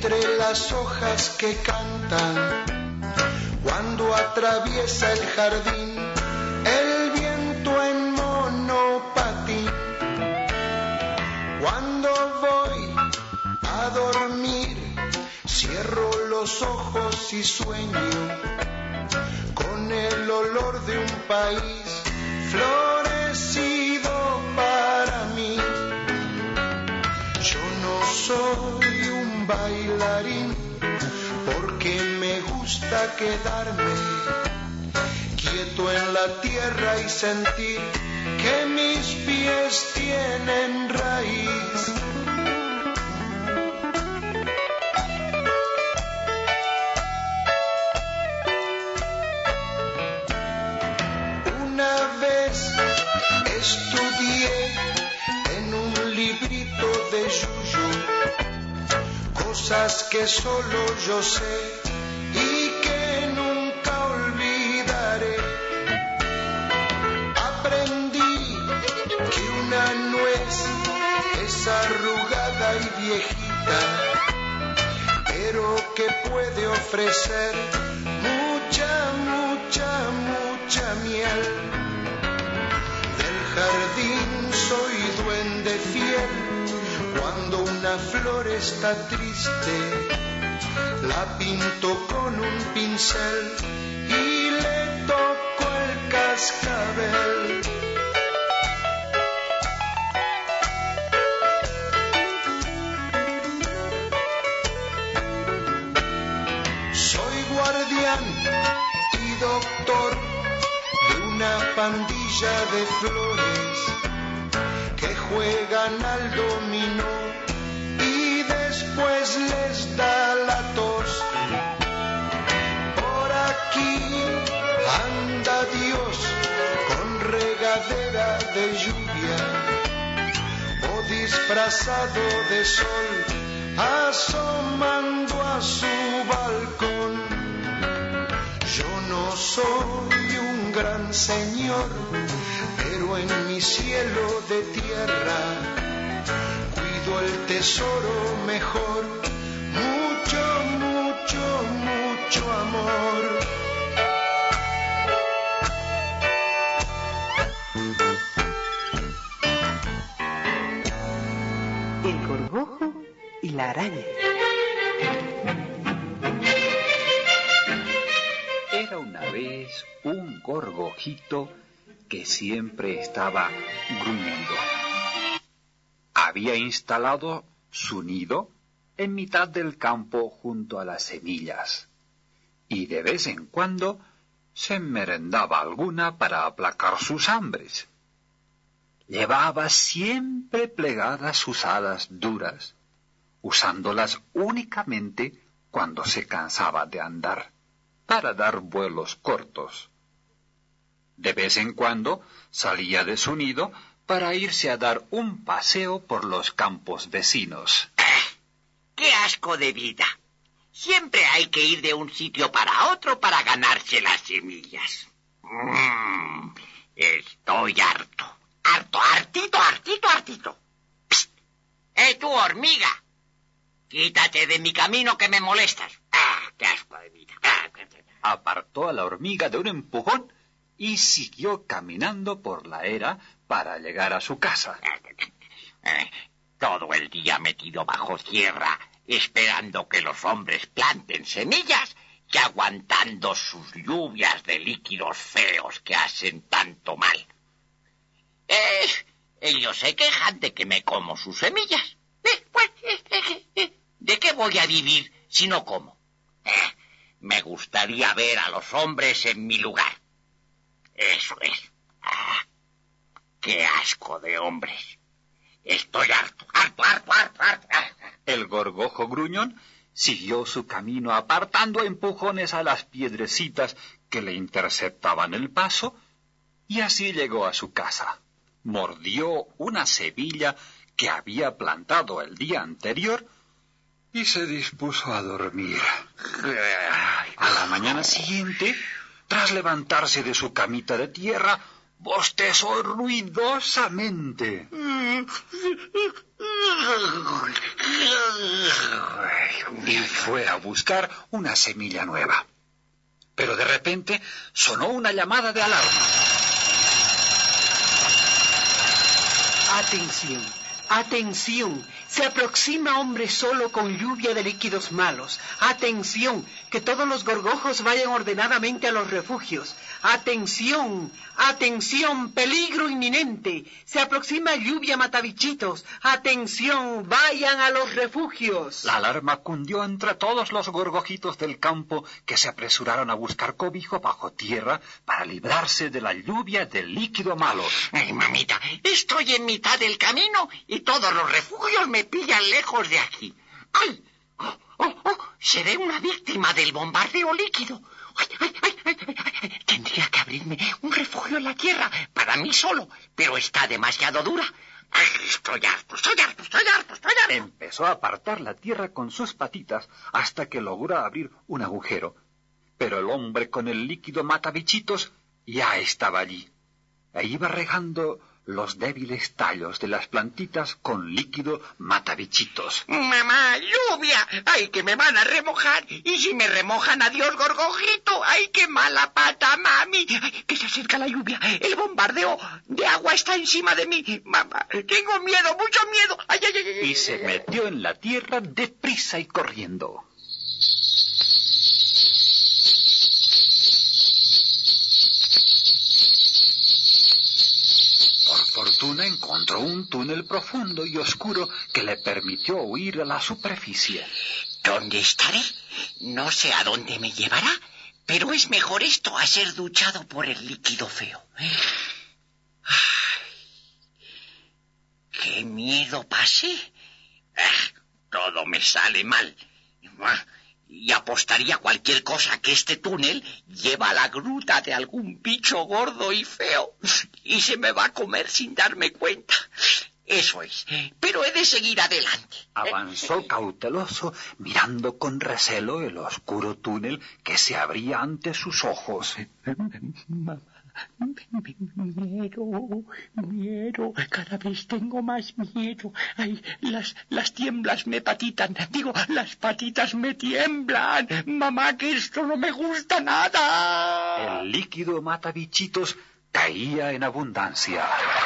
N: entre las hojas que cantan, cuando atraviesa el jardín el viento en monopatín. Cuando voy a dormir, cierro los ojos y sueño con el olor de un país florecido para mí. Yo no soy un bailarín porque me gusta quedarme quieto en la tierra y sentir que mis pies tienen raíz. Una vez estudié en un librito de yuyu cosas que solo yo sé y que nunca olvidaré. Aprendí que una nuez es arrugada y viejita, pero que puede ofrecer mucha, mucha, mucha miel. Del jardín soy duende fiel, cuando una flor está triste, la pinto con un pincel y le toco el cascabel. Soy guardián y doctor de una pandilla de flores que juegan al dominó y después les da la tos. Por aquí anda Dios con regadera de lluvia o disfrazado de sol asomando a su balcón. Yo no soy un gran señor, pero en mi cielo de tierra cuido el tesoro mejor, mucho, mucho, mucho amor.
O: El gorgojo y la araña.
K: Era una vez un gorgojito que siempre estaba gruñendo. Había instalado su nido en mitad del campo junto a las semillas y de vez en cuando se merendaba alguna para aplacar sus hambres. Llevaba siempre plegadas sus alas duras, usándolas únicamente cuando se cansaba de andar, para dar vuelos cortos. De vez en cuando salía de su nido para irse a dar un paseo por los campos vecinos.
P: ¡Qué asco de vida! Siempre hay que ir de un sitio para otro para ganarse las semillas. Mm, estoy harto, harto, hartito, hartito, hartito. ¡Psst! ¡Eh, tú, hormiga! Quítate de mi camino que me molestas. ¡Ah, qué asco de vida! Ah,
K: Apartó a la hormiga de un empujón y siguió caminando por la era para llegar a su casa.
P: Eh, todo el día metido bajo tierra, esperando que los hombres planten semillas y aguantando sus lluvias de líquidos feos que hacen tanto mal. Eh, ellos se quejan de que me como sus semillas. Eh, pues, eh, eh, eh, ¿de qué voy a vivir si no como? Eh, me gustaría ver a los hombres en mi lugar. Eso es. Ah, ¡qué asco de hombres! Estoy harto, harto, harto, harto, harto.
K: El gorgojo gruñón siguió su camino apartando a empujones a las piedrecitas que le interceptaban el paso y así llegó a su casa. Mordió una semilla que había plantado el día anterior y se dispuso a dormir. A la mañana siguiente, tras levantarse de su camita de tierra, bostezó ruidosamente. Y fue a buscar una semilla nueva. Pero de repente sonó una llamada de alarma.
O: Atención, atención. Se aproxima hombre solo con lluvia de líquidos malos. Atención, que todos los gorgojos vayan ordenadamente a los refugios. Atención, atención, peligro inminente. Se aproxima lluvia matabichitos. Atención, vayan a los refugios.
K: La alarma cundió entre todos los gorgojitos del campo que se apresuraron a buscar cobijo bajo tierra para librarse de la lluvia del líquido malo.
P: Ay, mamita, estoy en mitad del camino y todos los refugios me pillan lejos de aquí. ¡Ay! ¡Oh, oh, oh! Seré una víctima del bombardeo líquido. ¡Ay, ay, ay, ay, ay, ay! Tendría que abrirme un refugio en la tierra para mí solo, pero está demasiado dura. ¡Ay, estoy harto, estoy harto, estoy harto, estoy harto!
K: Empezó a apartar la tierra con sus patitas hasta que logró abrir un agujero. Pero el hombre con el líquido matabichitos ya estaba allí. E iba regando los débiles tallos de las plantitas con líquido matabichitos.
P: ¡Mamá, lluvia! ¡Ay, que me van a remojar! Y si me remojan, adiós, gorgojito. ¡Ay, qué mala pata, mami! Ay, que se acerca la lluvia. El bombardeo de agua está encima de mí. Mamá, tengo miedo, mucho miedo. ¡Ay, ay, ay!
K: Y se metió en la tierra deprisa y corriendo. Por fortuna encontró un túnel profundo y oscuro que le permitió huir a la superficie.
P: ¿Dónde estaré? No sé a dónde me llevará, pero es mejor esto a ser duchado por el líquido feo. Ay, ¡qué miedo pasé! Ah, todo me sale mal. Ah, y apostaría cualquier cosa que este túnel lleva a la gruta de algún bicho gordo y feo y se me va a comer sin darme cuenta. Eso es, pero he de seguir adelante.
K: Avanzó cauteloso, mirando con recelo el oscuro túnel que se abría ante sus ojos.
P: Miedo, miedo, cada vez tengo más miedo. Ay, las, las tiemblas me patitan, digo, las patitas me tiemblan. Mamá, que esto no me gusta nada.
K: El líquido matabichitos caía en abundancia.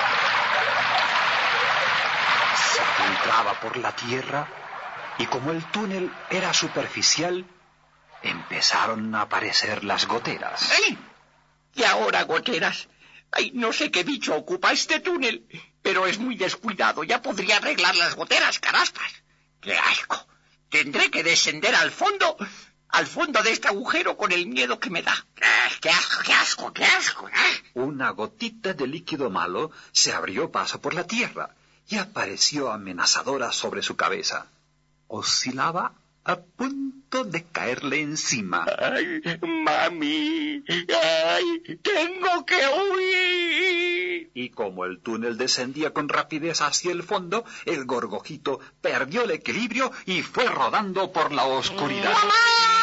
K: Se filtraba por la tierra y como el túnel era superficial, empezaron a aparecer las goteras.
P: ¡Ay! Y ahora goteras. Ay, no sé qué bicho ocupa este túnel, pero es muy descuidado. Ya podría arreglar las goteras, caraspas. ¡Qué asco! Tendré que descender al fondo, al fondo de este agujero con el miedo que me da. ¡Qué asco, qué asco, qué asco!
K: Una gotita de líquido malo se abrió paso por la tierra y apareció amenazadora sobre su cabeza. Oscilaba a punto de caerle encima.
P: ¡Ay, mami! ¡Ay, tengo que huir!
K: Y como el túnel descendía con rapidez hacia el fondo, el gorgojito perdió el equilibrio y fue rodando por la oscuridad.
P: ¡Mamá!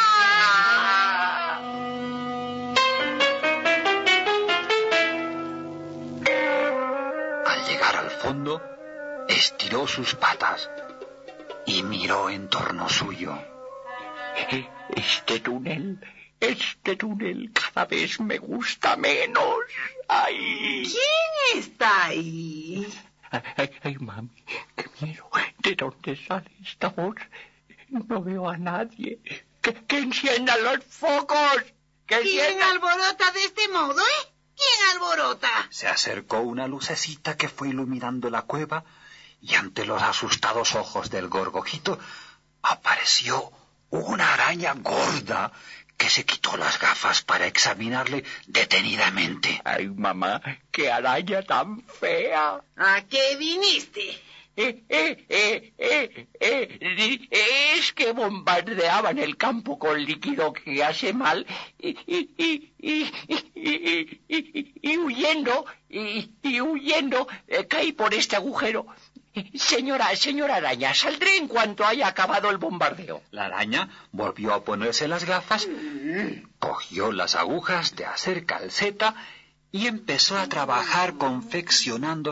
K: Al llegar al fondo, estiró sus patas y miró en torno suyo.
P: Este túnel, este túnel cada vez me gusta menos. ¡Ay!
O: ¿Quién está ahí?
P: Ay, ay, ay, mami, qué miedo. ¿De dónde sale esta voz? No veo a nadie. ¡Que, que enciendan los focos! ¡Que
O: ¿Quién
P: enciendan...
O: alborota de este modo, eh? ¿Quién alborota?
K: Se acercó una lucecita que fue iluminando la cueva y ante los asustados ojos del gorgojito apareció una araña gorda que se quitó las gafas para examinarle detenidamente.
P: Ay, mamá, qué araña tan fea.
O: ¿A qué viniste?
P: Eh, eh, eh, eh, eh, es que bombardeaban el campo con líquido que hace mal y, y, y, y, y, y, y, y huyendo, y, y huyendo, eh, caí por este agujero. Señora, señora araña, saldré en cuanto haya acabado el bombardeo.
K: La araña volvió a ponerse las gafas, cogió las agujas de hacer calceta y empezó a trabajar confeccionándose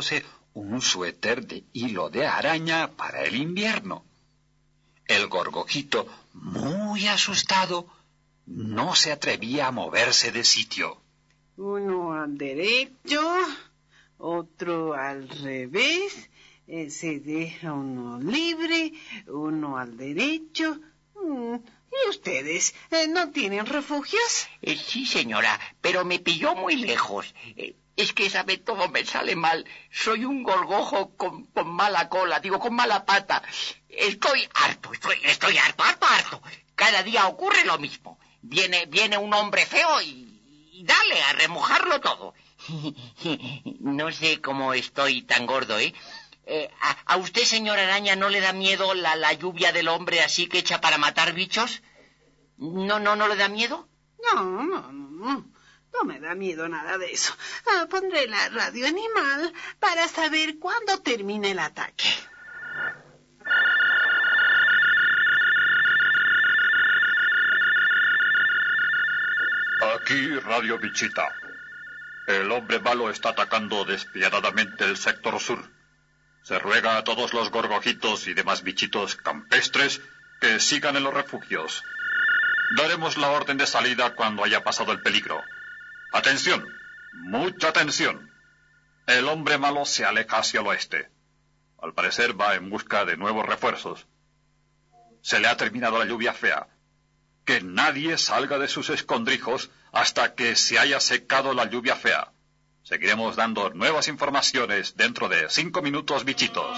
K: un suéter de hilo de araña para el invierno. El Gorgojito, muy asustado, no se atrevía a moverse de sitio.
O: Uno al derecho, otro al revés, eh, se deja uno libre, uno al derecho. Mm, ¿Y ustedes eh, no tienen refugios?
P: Eh, sí, señora, pero me pilló muy lejos. Eh, es que, ¿sabe? Todo me sale mal. Soy un gorgojo con, con mala cola, digo, con mala pata. Estoy harto, estoy, estoy harto, harto, harto. Cada día ocurre lo mismo. Viene, viene un hombre feo y, y dale a remojarlo todo. No sé cómo estoy tan gordo, ¿eh? eh a, ¿A usted, señora araña, no le da miedo la, la lluvia del hombre así que echa para matar bichos? ¿No, no, no le da miedo?
O: No, no, no, no. No me da miedo nada de eso. Ah, pondré la radio animal para saber cuándo termina el ataque.
Q: Aquí Radio Bichita. El hombre malo está atacando despiadadamente el sector sur. Se ruega a todos los gorgojitos y demás bichitos campestres que sigan en los refugios. Daremos la orden de salida cuando haya pasado el peligro. Atención, mucha atención. El hombre malo se aleja hacia el oeste. Al parecer va en busca de nuevos refuerzos. Se le ha terminado la lluvia fea. Que nadie salga de sus escondrijos hasta que se haya secado la lluvia fea. Seguiremos dando nuevas informaciones dentro de cinco minutos, bichitos.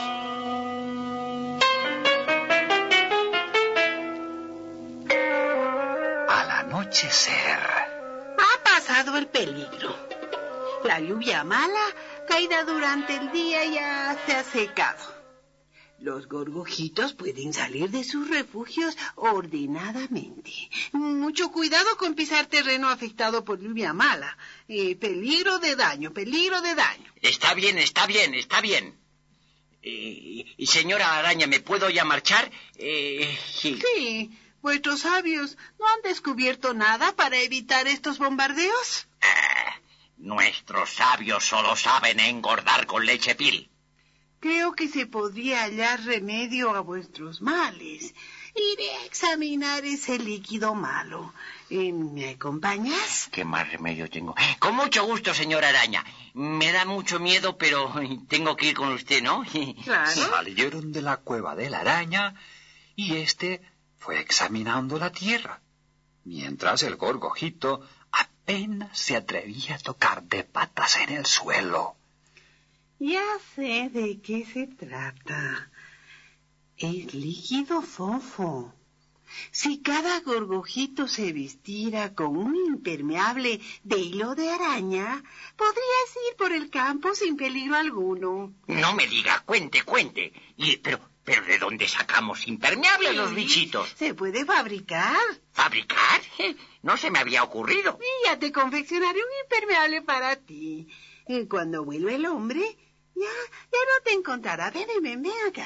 K: Al anochecer.
O: Ha pasado el peligro. La lluvia mala, caída durante el día, ya se ha secado. Los gorgojitos pueden salir de sus refugios ordenadamente. Mucho cuidado con pisar terreno afectado por lluvia mala. Eh, peligro de daño, peligro de daño.
P: Está bien, está bien, está bien. Eh, señora araña, ¿me puedo ya marchar? Eh, sí.
O: Sí. ¿Vuestros sabios no han descubierto nada para evitar estos bombardeos?
P: Ah, nuestros sabios solo saben engordar con leche pil.
O: Creo que se podría hallar remedio a vuestros males. Iré a examinar ese líquido malo. Eh, ¿Me acompañas?
P: ¿Qué más remedio tengo? Con mucho gusto, señora araña. Me da mucho miedo, pero tengo que ir con usted, ¿no?
O: Claro.
K: Salieron de la cueva de la araña y este fue examinando la tierra, mientras el Gorgojito apenas se atrevía a tocar de patas en el suelo.
O: Ya sé de qué se trata. Es líquido fofo. Si cada gorgojito se vistiera con un impermeable de hilo de araña, podrías ir por el campo sin peligro alguno.
P: No me diga, cuente, cuente. Y, pero, pero ¿de dónde sacamos impermeables sí, los bichitos?
O: Se puede fabricar.
P: ¿Fabricar? No se me había ocurrido.
O: Y ya te confeccionaré un impermeable para ti. Y cuando vuelva el hombre, ya, ya no te encontrará. Ven, ven, ven acá.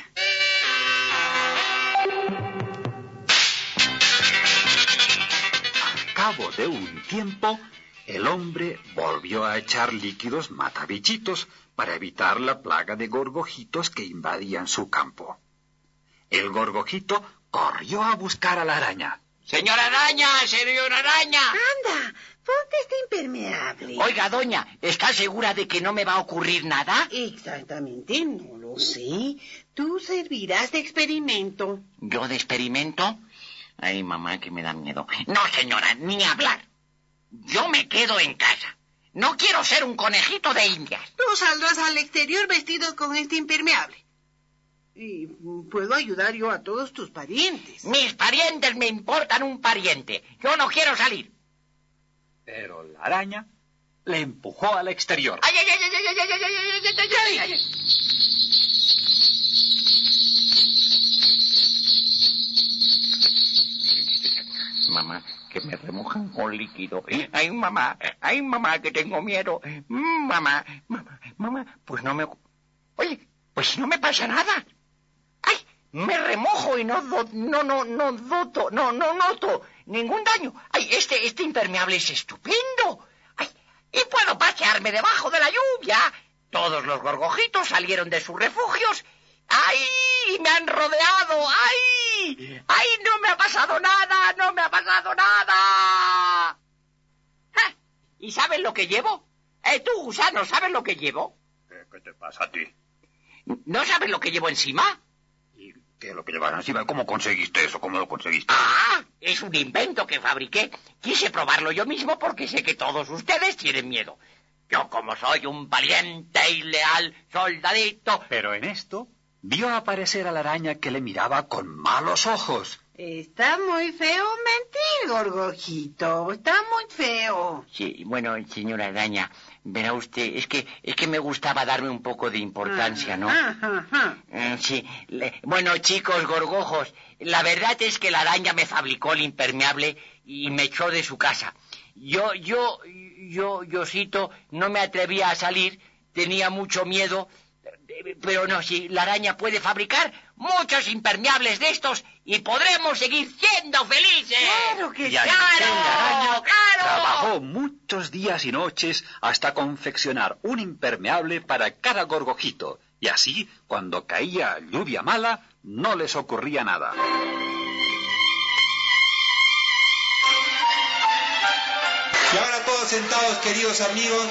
K: Al cabo de un tiempo, el hombre volvió a echar líquidos matabichitos para evitar la plaga de gorgojitos que invadían su campo. El gorgojito corrió a buscar a la araña.
P: ¡Señora araña! ¡Señora araña!
O: ¡Anda! Ponte este impermeable.
P: Oiga, doña, ¿está segura de que no me va a ocurrir nada?
O: Exactamente, no lo sé. Tú servirás de experimento.
P: ¿Yo de experimento? Ay, mamá, que me da miedo. No, señora, ni hablar. Yo me quedo en casa. No quiero ser un conejito de indias.
O: Tú saldrás al exterior vestido con este impermeable. Y puedo ayudar yo a todos tus parientes.
P: Mis parientes me importan un pariente. Yo no quiero salir.
K: Pero la araña le empujó al exterior.
P: ¡Ay, ay, ay, ay, ay, ay, ay, ay, ay, ay, ay, ay! Mamá, que me remojan con líquido. Ay, mamá, ay, mamá, que tengo miedo. Mamá, mamá, mamá, pues no me... Oye, pues no me pasa nada. Ay, me remojo y no do... no, no, no noto, no, no noto ningún daño. Ay, este, este impermeable es estupendo. Ay, y puedo pasearme debajo de la lluvia. Todos los gorgojitos salieron de sus refugios. ¡Ay! ¡Me han rodeado! ¡Ay! ¡Ay! ¡No me ha pasado nada! ¡No me ha pasado nada! ¿Eh? ¿Y sabes lo que llevo? Eh, tú, gusano, ¿sabes lo que llevo?
Q: ¿Qué, qué te pasa a ti?
P: ¿No sabes lo que llevo encima?
Q: ¿Y qué es lo que llevas encima? ¿Cómo conseguiste eso? ¿Cómo lo conseguiste?
P: ¡Ah! Es un invento que fabriqué. Quise probarlo yo mismo porque sé que todos ustedes tienen miedo. Yo, como soy un valiente y leal soldadito...
K: Pero en esto vio aparecer a la araña que le miraba con malos ojos.
O: Está muy feo mentir, Gorgojito. Está muy feo.
P: Sí, bueno, señora araña, verá usted, es que es que me gustaba darme un poco de importancia, ¿no?
O: Ajá, ajá.
P: Eh, sí. Le, bueno, chicos, gorgojos, la verdad es que la araña me fabricó el impermeable y me echó de su casa. Yo, yo, yo, Yosito, no me atrevía a salir, tenía mucho miedo, pero no, si la araña puede fabricar muchos impermeables de estos y podremos seguir siendo felices.
O: Claro que sí.
K: Y ahí
P: ¡Claro,
K: la araña
P: claro!
K: trabajó muchos días y noches hasta confeccionar un impermeable para cada gorgojito. Y así, cuando caía lluvia mala, no les ocurría nada.
G: Y ahora todos sentados, queridos amigos,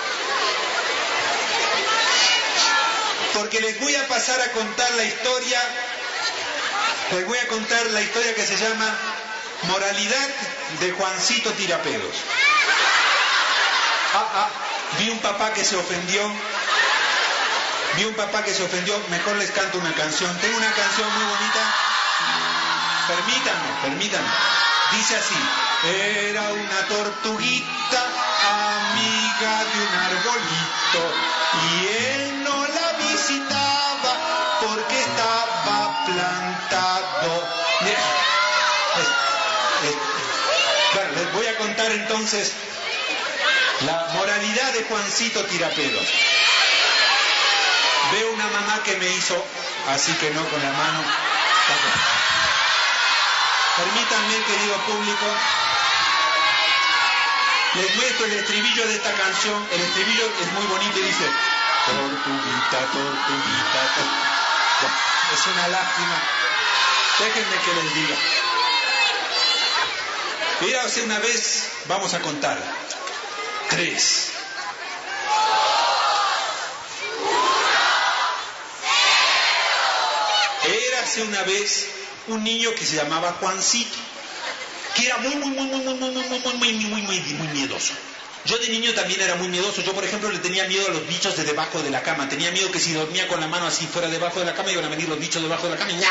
G: porque les voy a pasar a contar la historia, les voy a contar la historia que se llama Moralidad de Juancito Tirapedos. Ah, ah, vi un papá que se ofendió, vi un papá que se ofendió, mejor les canto una canción. Tengo una canción muy bonita, permítanme, permítanme, dice así. Era una tortuguita, amiga de un arbolito, y él no la visitaba porque estaba plantado. Bueno, les voy a contar entonces la moralidad de Juancito Tirapedos. Veo una mamá que me hizo, así que no con la mano. Permítanme, querido público, les muestro el estribillo de esta canción. El estribillo es muy bonito y dice: tortuguita, tortuguita, tortuguita. Es una lástima. Déjenme que les diga. Mira, hace una vez, vamos a contar. Tres. Érase una vez un niño que se llamaba Juancito, que era muy, muy, muy, muy, muy, muy, muy, muy, muy, muy, muy, muy miedoso. Yo de niño también era muy miedoso. Yo, por ejemplo, le tenía miedo a los bichos de debajo de la cama. Tenía miedo que si dormía con la mano así fuera debajo de la cama, iban a venir los bichos debajo de la cama y ¡ña!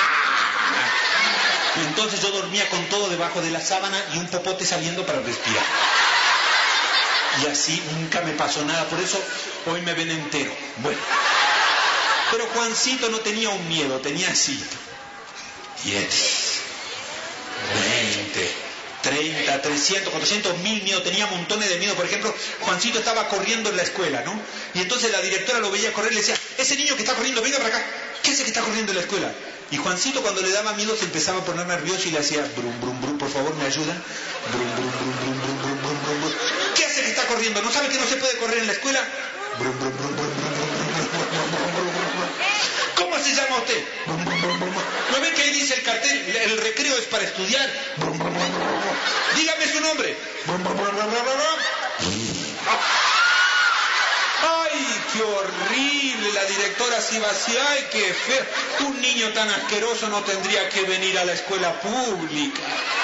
G: Y entonces yo dormía con todo debajo de la sábana y un popote saliendo para respirar. Y así nunca me pasó nada. Por eso hoy me ven entero. Bueno. Pero Juancito no tenía un miedo, tenía así. diez, veinte, treinta, trescientos, cuatrocientos, mil miedo, tenía montones de miedo. Por ejemplo, Juancito estaba corriendo en la escuela, ¿no? Y entonces la directora lo veía correr y le decía: ese niño que está corriendo, venga para acá. ¿Qué hace que está corriendo en la escuela? Y Juancito, cuando le daba miedo, se empezaba a poner nervioso y le hacía: brum, brum, brum, por favor, ¿me ayudan? Brum, brum, brum, brum, brum, brum, brum, brum, brum. ¿Qué hace que está corriendo? ¿No sabe que no se puede correr en la escuela? Brum, brum, brum, brum, brum, brum, brum, brum, brum, brum, brum. ¿Cómo se llama usted? ¿No ve que ahí dice el cartel? El recreo es para estudiar. Dígame su nombre. ¡Ay, qué horrible! La directora así va así. ¡Ay, qué feo! Un niño tan asqueroso no tendría que venir a la escuela pública.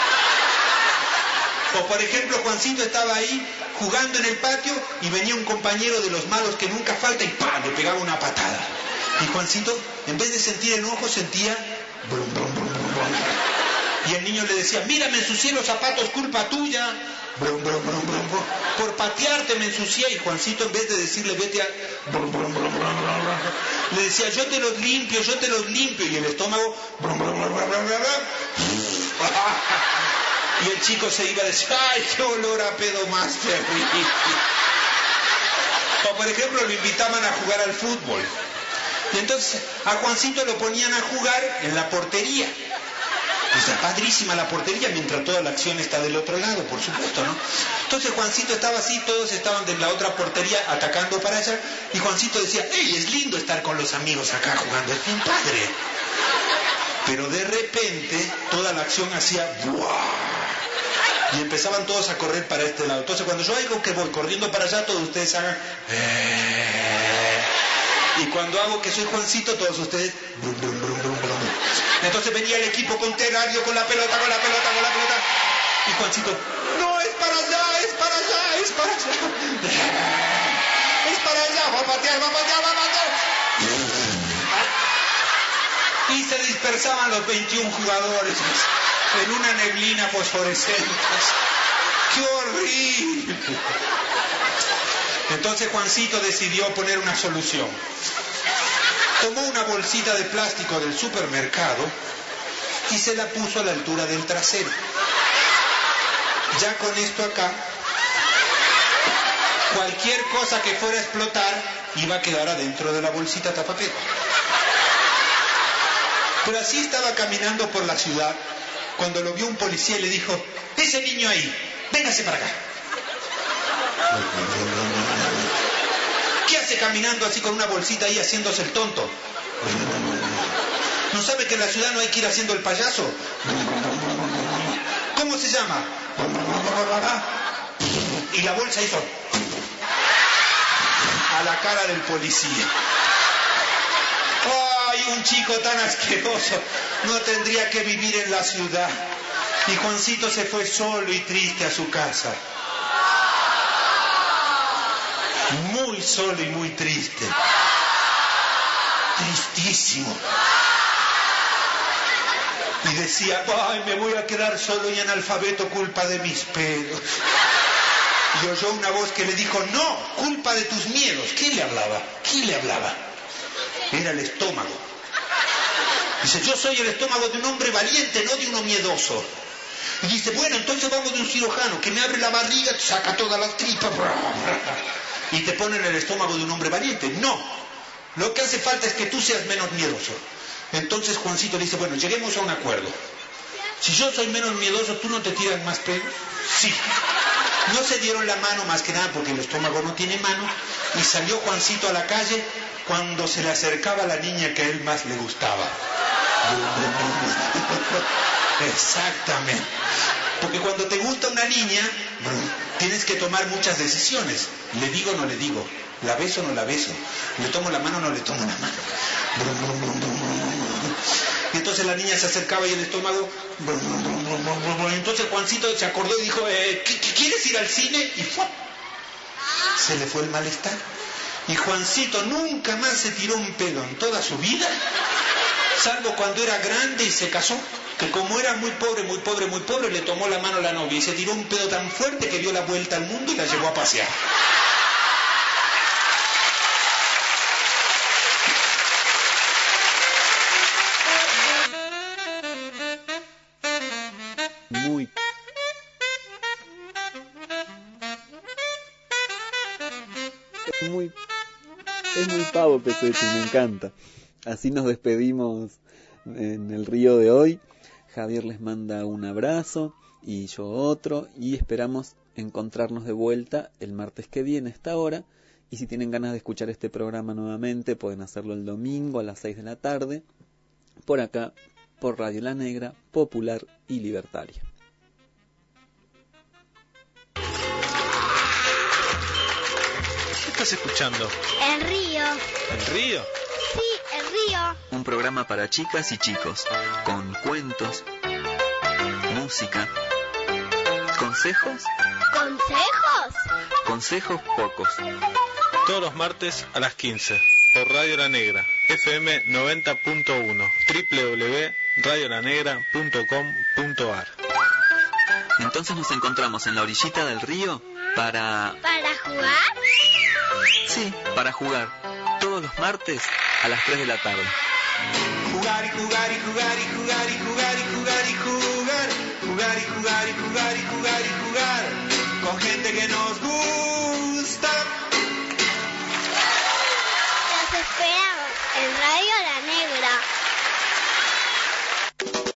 G: O por ejemplo, Juancito estaba ahí jugando en el patio y venía un compañero de los malos que nunca falta y ¡pam!, le pegaba una patada. Y Juancito, en vez de sentir enojo, sentía... Brum, brum, brum, brum, brum. Y el niño le decía: mira, me ensucié los zapatos, culpa tuya. Brum, brum, brum, brum, brum. Por patearte me ensucié. Y Juancito, en vez de decirle vete a... Brum, brum, brum, brum, brum, le decía: yo te los limpio, yo te los limpio. Y el estómago... Brum, brum, brum, brum, brum, brum. Y el chico se iba a decir: ¡ay, qué olor a pedo más terrible! O por ejemplo, lo invitaban a jugar al fútbol. Y entonces a Juancito lo ponían a jugar en la portería.
R: O sea, padrísima la portería mientras toda la acción está del otro lado, por supuesto, ¿no? Entonces Juancito estaba así, todos estaban de la otra portería atacando para allá, y Juancito decía, ¡ey, es lindo estar con los amigos acá jugando, es bien padre! Pero de repente toda la acción hacía ¡buah! Y empezaban todos a correr para este lado. Entonces cuando yo digo que voy corriendo para allá, todos ustedes hagan eh... y cuando hago que soy Juancito, todos ustedes brum, brum, brum, brum, brum. Entonces venía el equipo contrario con la pelota, con la pelota, con la pelota, y Juancito, no, es para allá, es para allá, es para allá, es para allá, va a patear, va a patear, va a patear. Y se dispersaban los veintiún jugadores en una neblina fosforescente. ¡Qué horrible! Entonces Juancito decidió poner una solución. Tomó una bolsita de plástico del supermercado y se la puso a la altura del trasero. Ya con esto acá, cualquier cosa que fuera a explotar iba a quedar adentro de la bolsita tapapel. Pero así estaba caminando por la ciudad cuando lo vio un policía y le dijo, ese niño ahí, véngase para acá. ¿Qué hace caminando así con una bolsita ahí haciéndose el tonto? ¿No sabe que en la ciudad no hay que ir haciendo el payaso? ¿Cómo se llama? Y la bolsa hizo a la cara del policía. ¡Ay, un chico tan asqueroso! No tendría que vivir en la ciudad. Y Juancito se fue solo y triste a su casa. Muy solo y muy triste. Tristísimo. Y decía, ay, me voy a quedar solo y analfabeto, culpa de mis pedos. Y oyó una voz que le dijo, no, culpa de tus miedos. ¿Quién le hablaba? ¿Quién le hablaba? Era el estómago. Dice, yo soy el estómago de un hombre valiente, no de uno miedoso. Y dice, bueno, entonces vamos de un cirujano que me abre la barriga, saca todas las tripas y te pone en el estómago de un hombre valiente. No, lo que hace falta es que tú seas menos miedoso. Entonces Juancito le dice, bueno, lleguemos a un acuerdo. Si yo soy menos miedoso, ¿tú no te tiras más pedo? Sí. No se dieron la mano más que nada porque el estómago no tiene mano, y salió Juancito a la calle cuando se le acercaba a la niña que a él más le gustaba. Exactamente. Porque cuando te gusta una niña, tienes que tomar muchas decisiones. ¿Le digo o no le digo? ¿La beso o no la beso? ¿Le tomo la mano o no le tomo la mano? Y entonces la niña se acercaba y el estómago... Entonces Juancito se acordó y dijo, eh, ¿quieres ir al cine? Y ¡fua! Se le fue el malestar. Y Juancito nunca más se tiró un pedo en toda su vida, salvo cuando era grande y se casó, que como era muy pobre, muy pobre, muy pobre, le tomó la mano a la novia y se tiró un pedo tan fuerte que dio la vuelta al mundo y la llevó a pasear.
F: Muy... Es muy... Es muy pavo, Pesetti, me encanta. Así nos despedimos en el río de hoy. Javier les manda un abrazo y yo otro, y esperamos encontrarnos de vuelta el martes que viene a esta hora. Y si tienen ganas de escuchar este programa nuevamente, pueden hacerlo el domingo a las seis de la tarde, por acá, por Radio La Negra, popular y libertaria.
D: ¿Qué estás escuchando?
E: El río.
D: ¿El río?
E: Sí, el río.
F: Un programa para chicas y chicos, con cuentos, música, consejos.
E: ¿Consejos?
F: Consejos pocos.
D: Todos los martes a las quince, por Radio La Negra, F M noventa punto uno, doble u doble u doble u punto radio la negra punto com punto a r.
F: Entonces nos encontramos en la orillita del río para...
E: ¿Para jugar?
F: Sí, para jugar. Todos los martes a las tres de la tarde.
R: Jugar y jugar y jugar y jugar y jugar y jugar y jugar. Jugar y jugar y jugar y jugar y jugar. Con gente que nos gusta.
E: Los esperamos en Radio La Negra.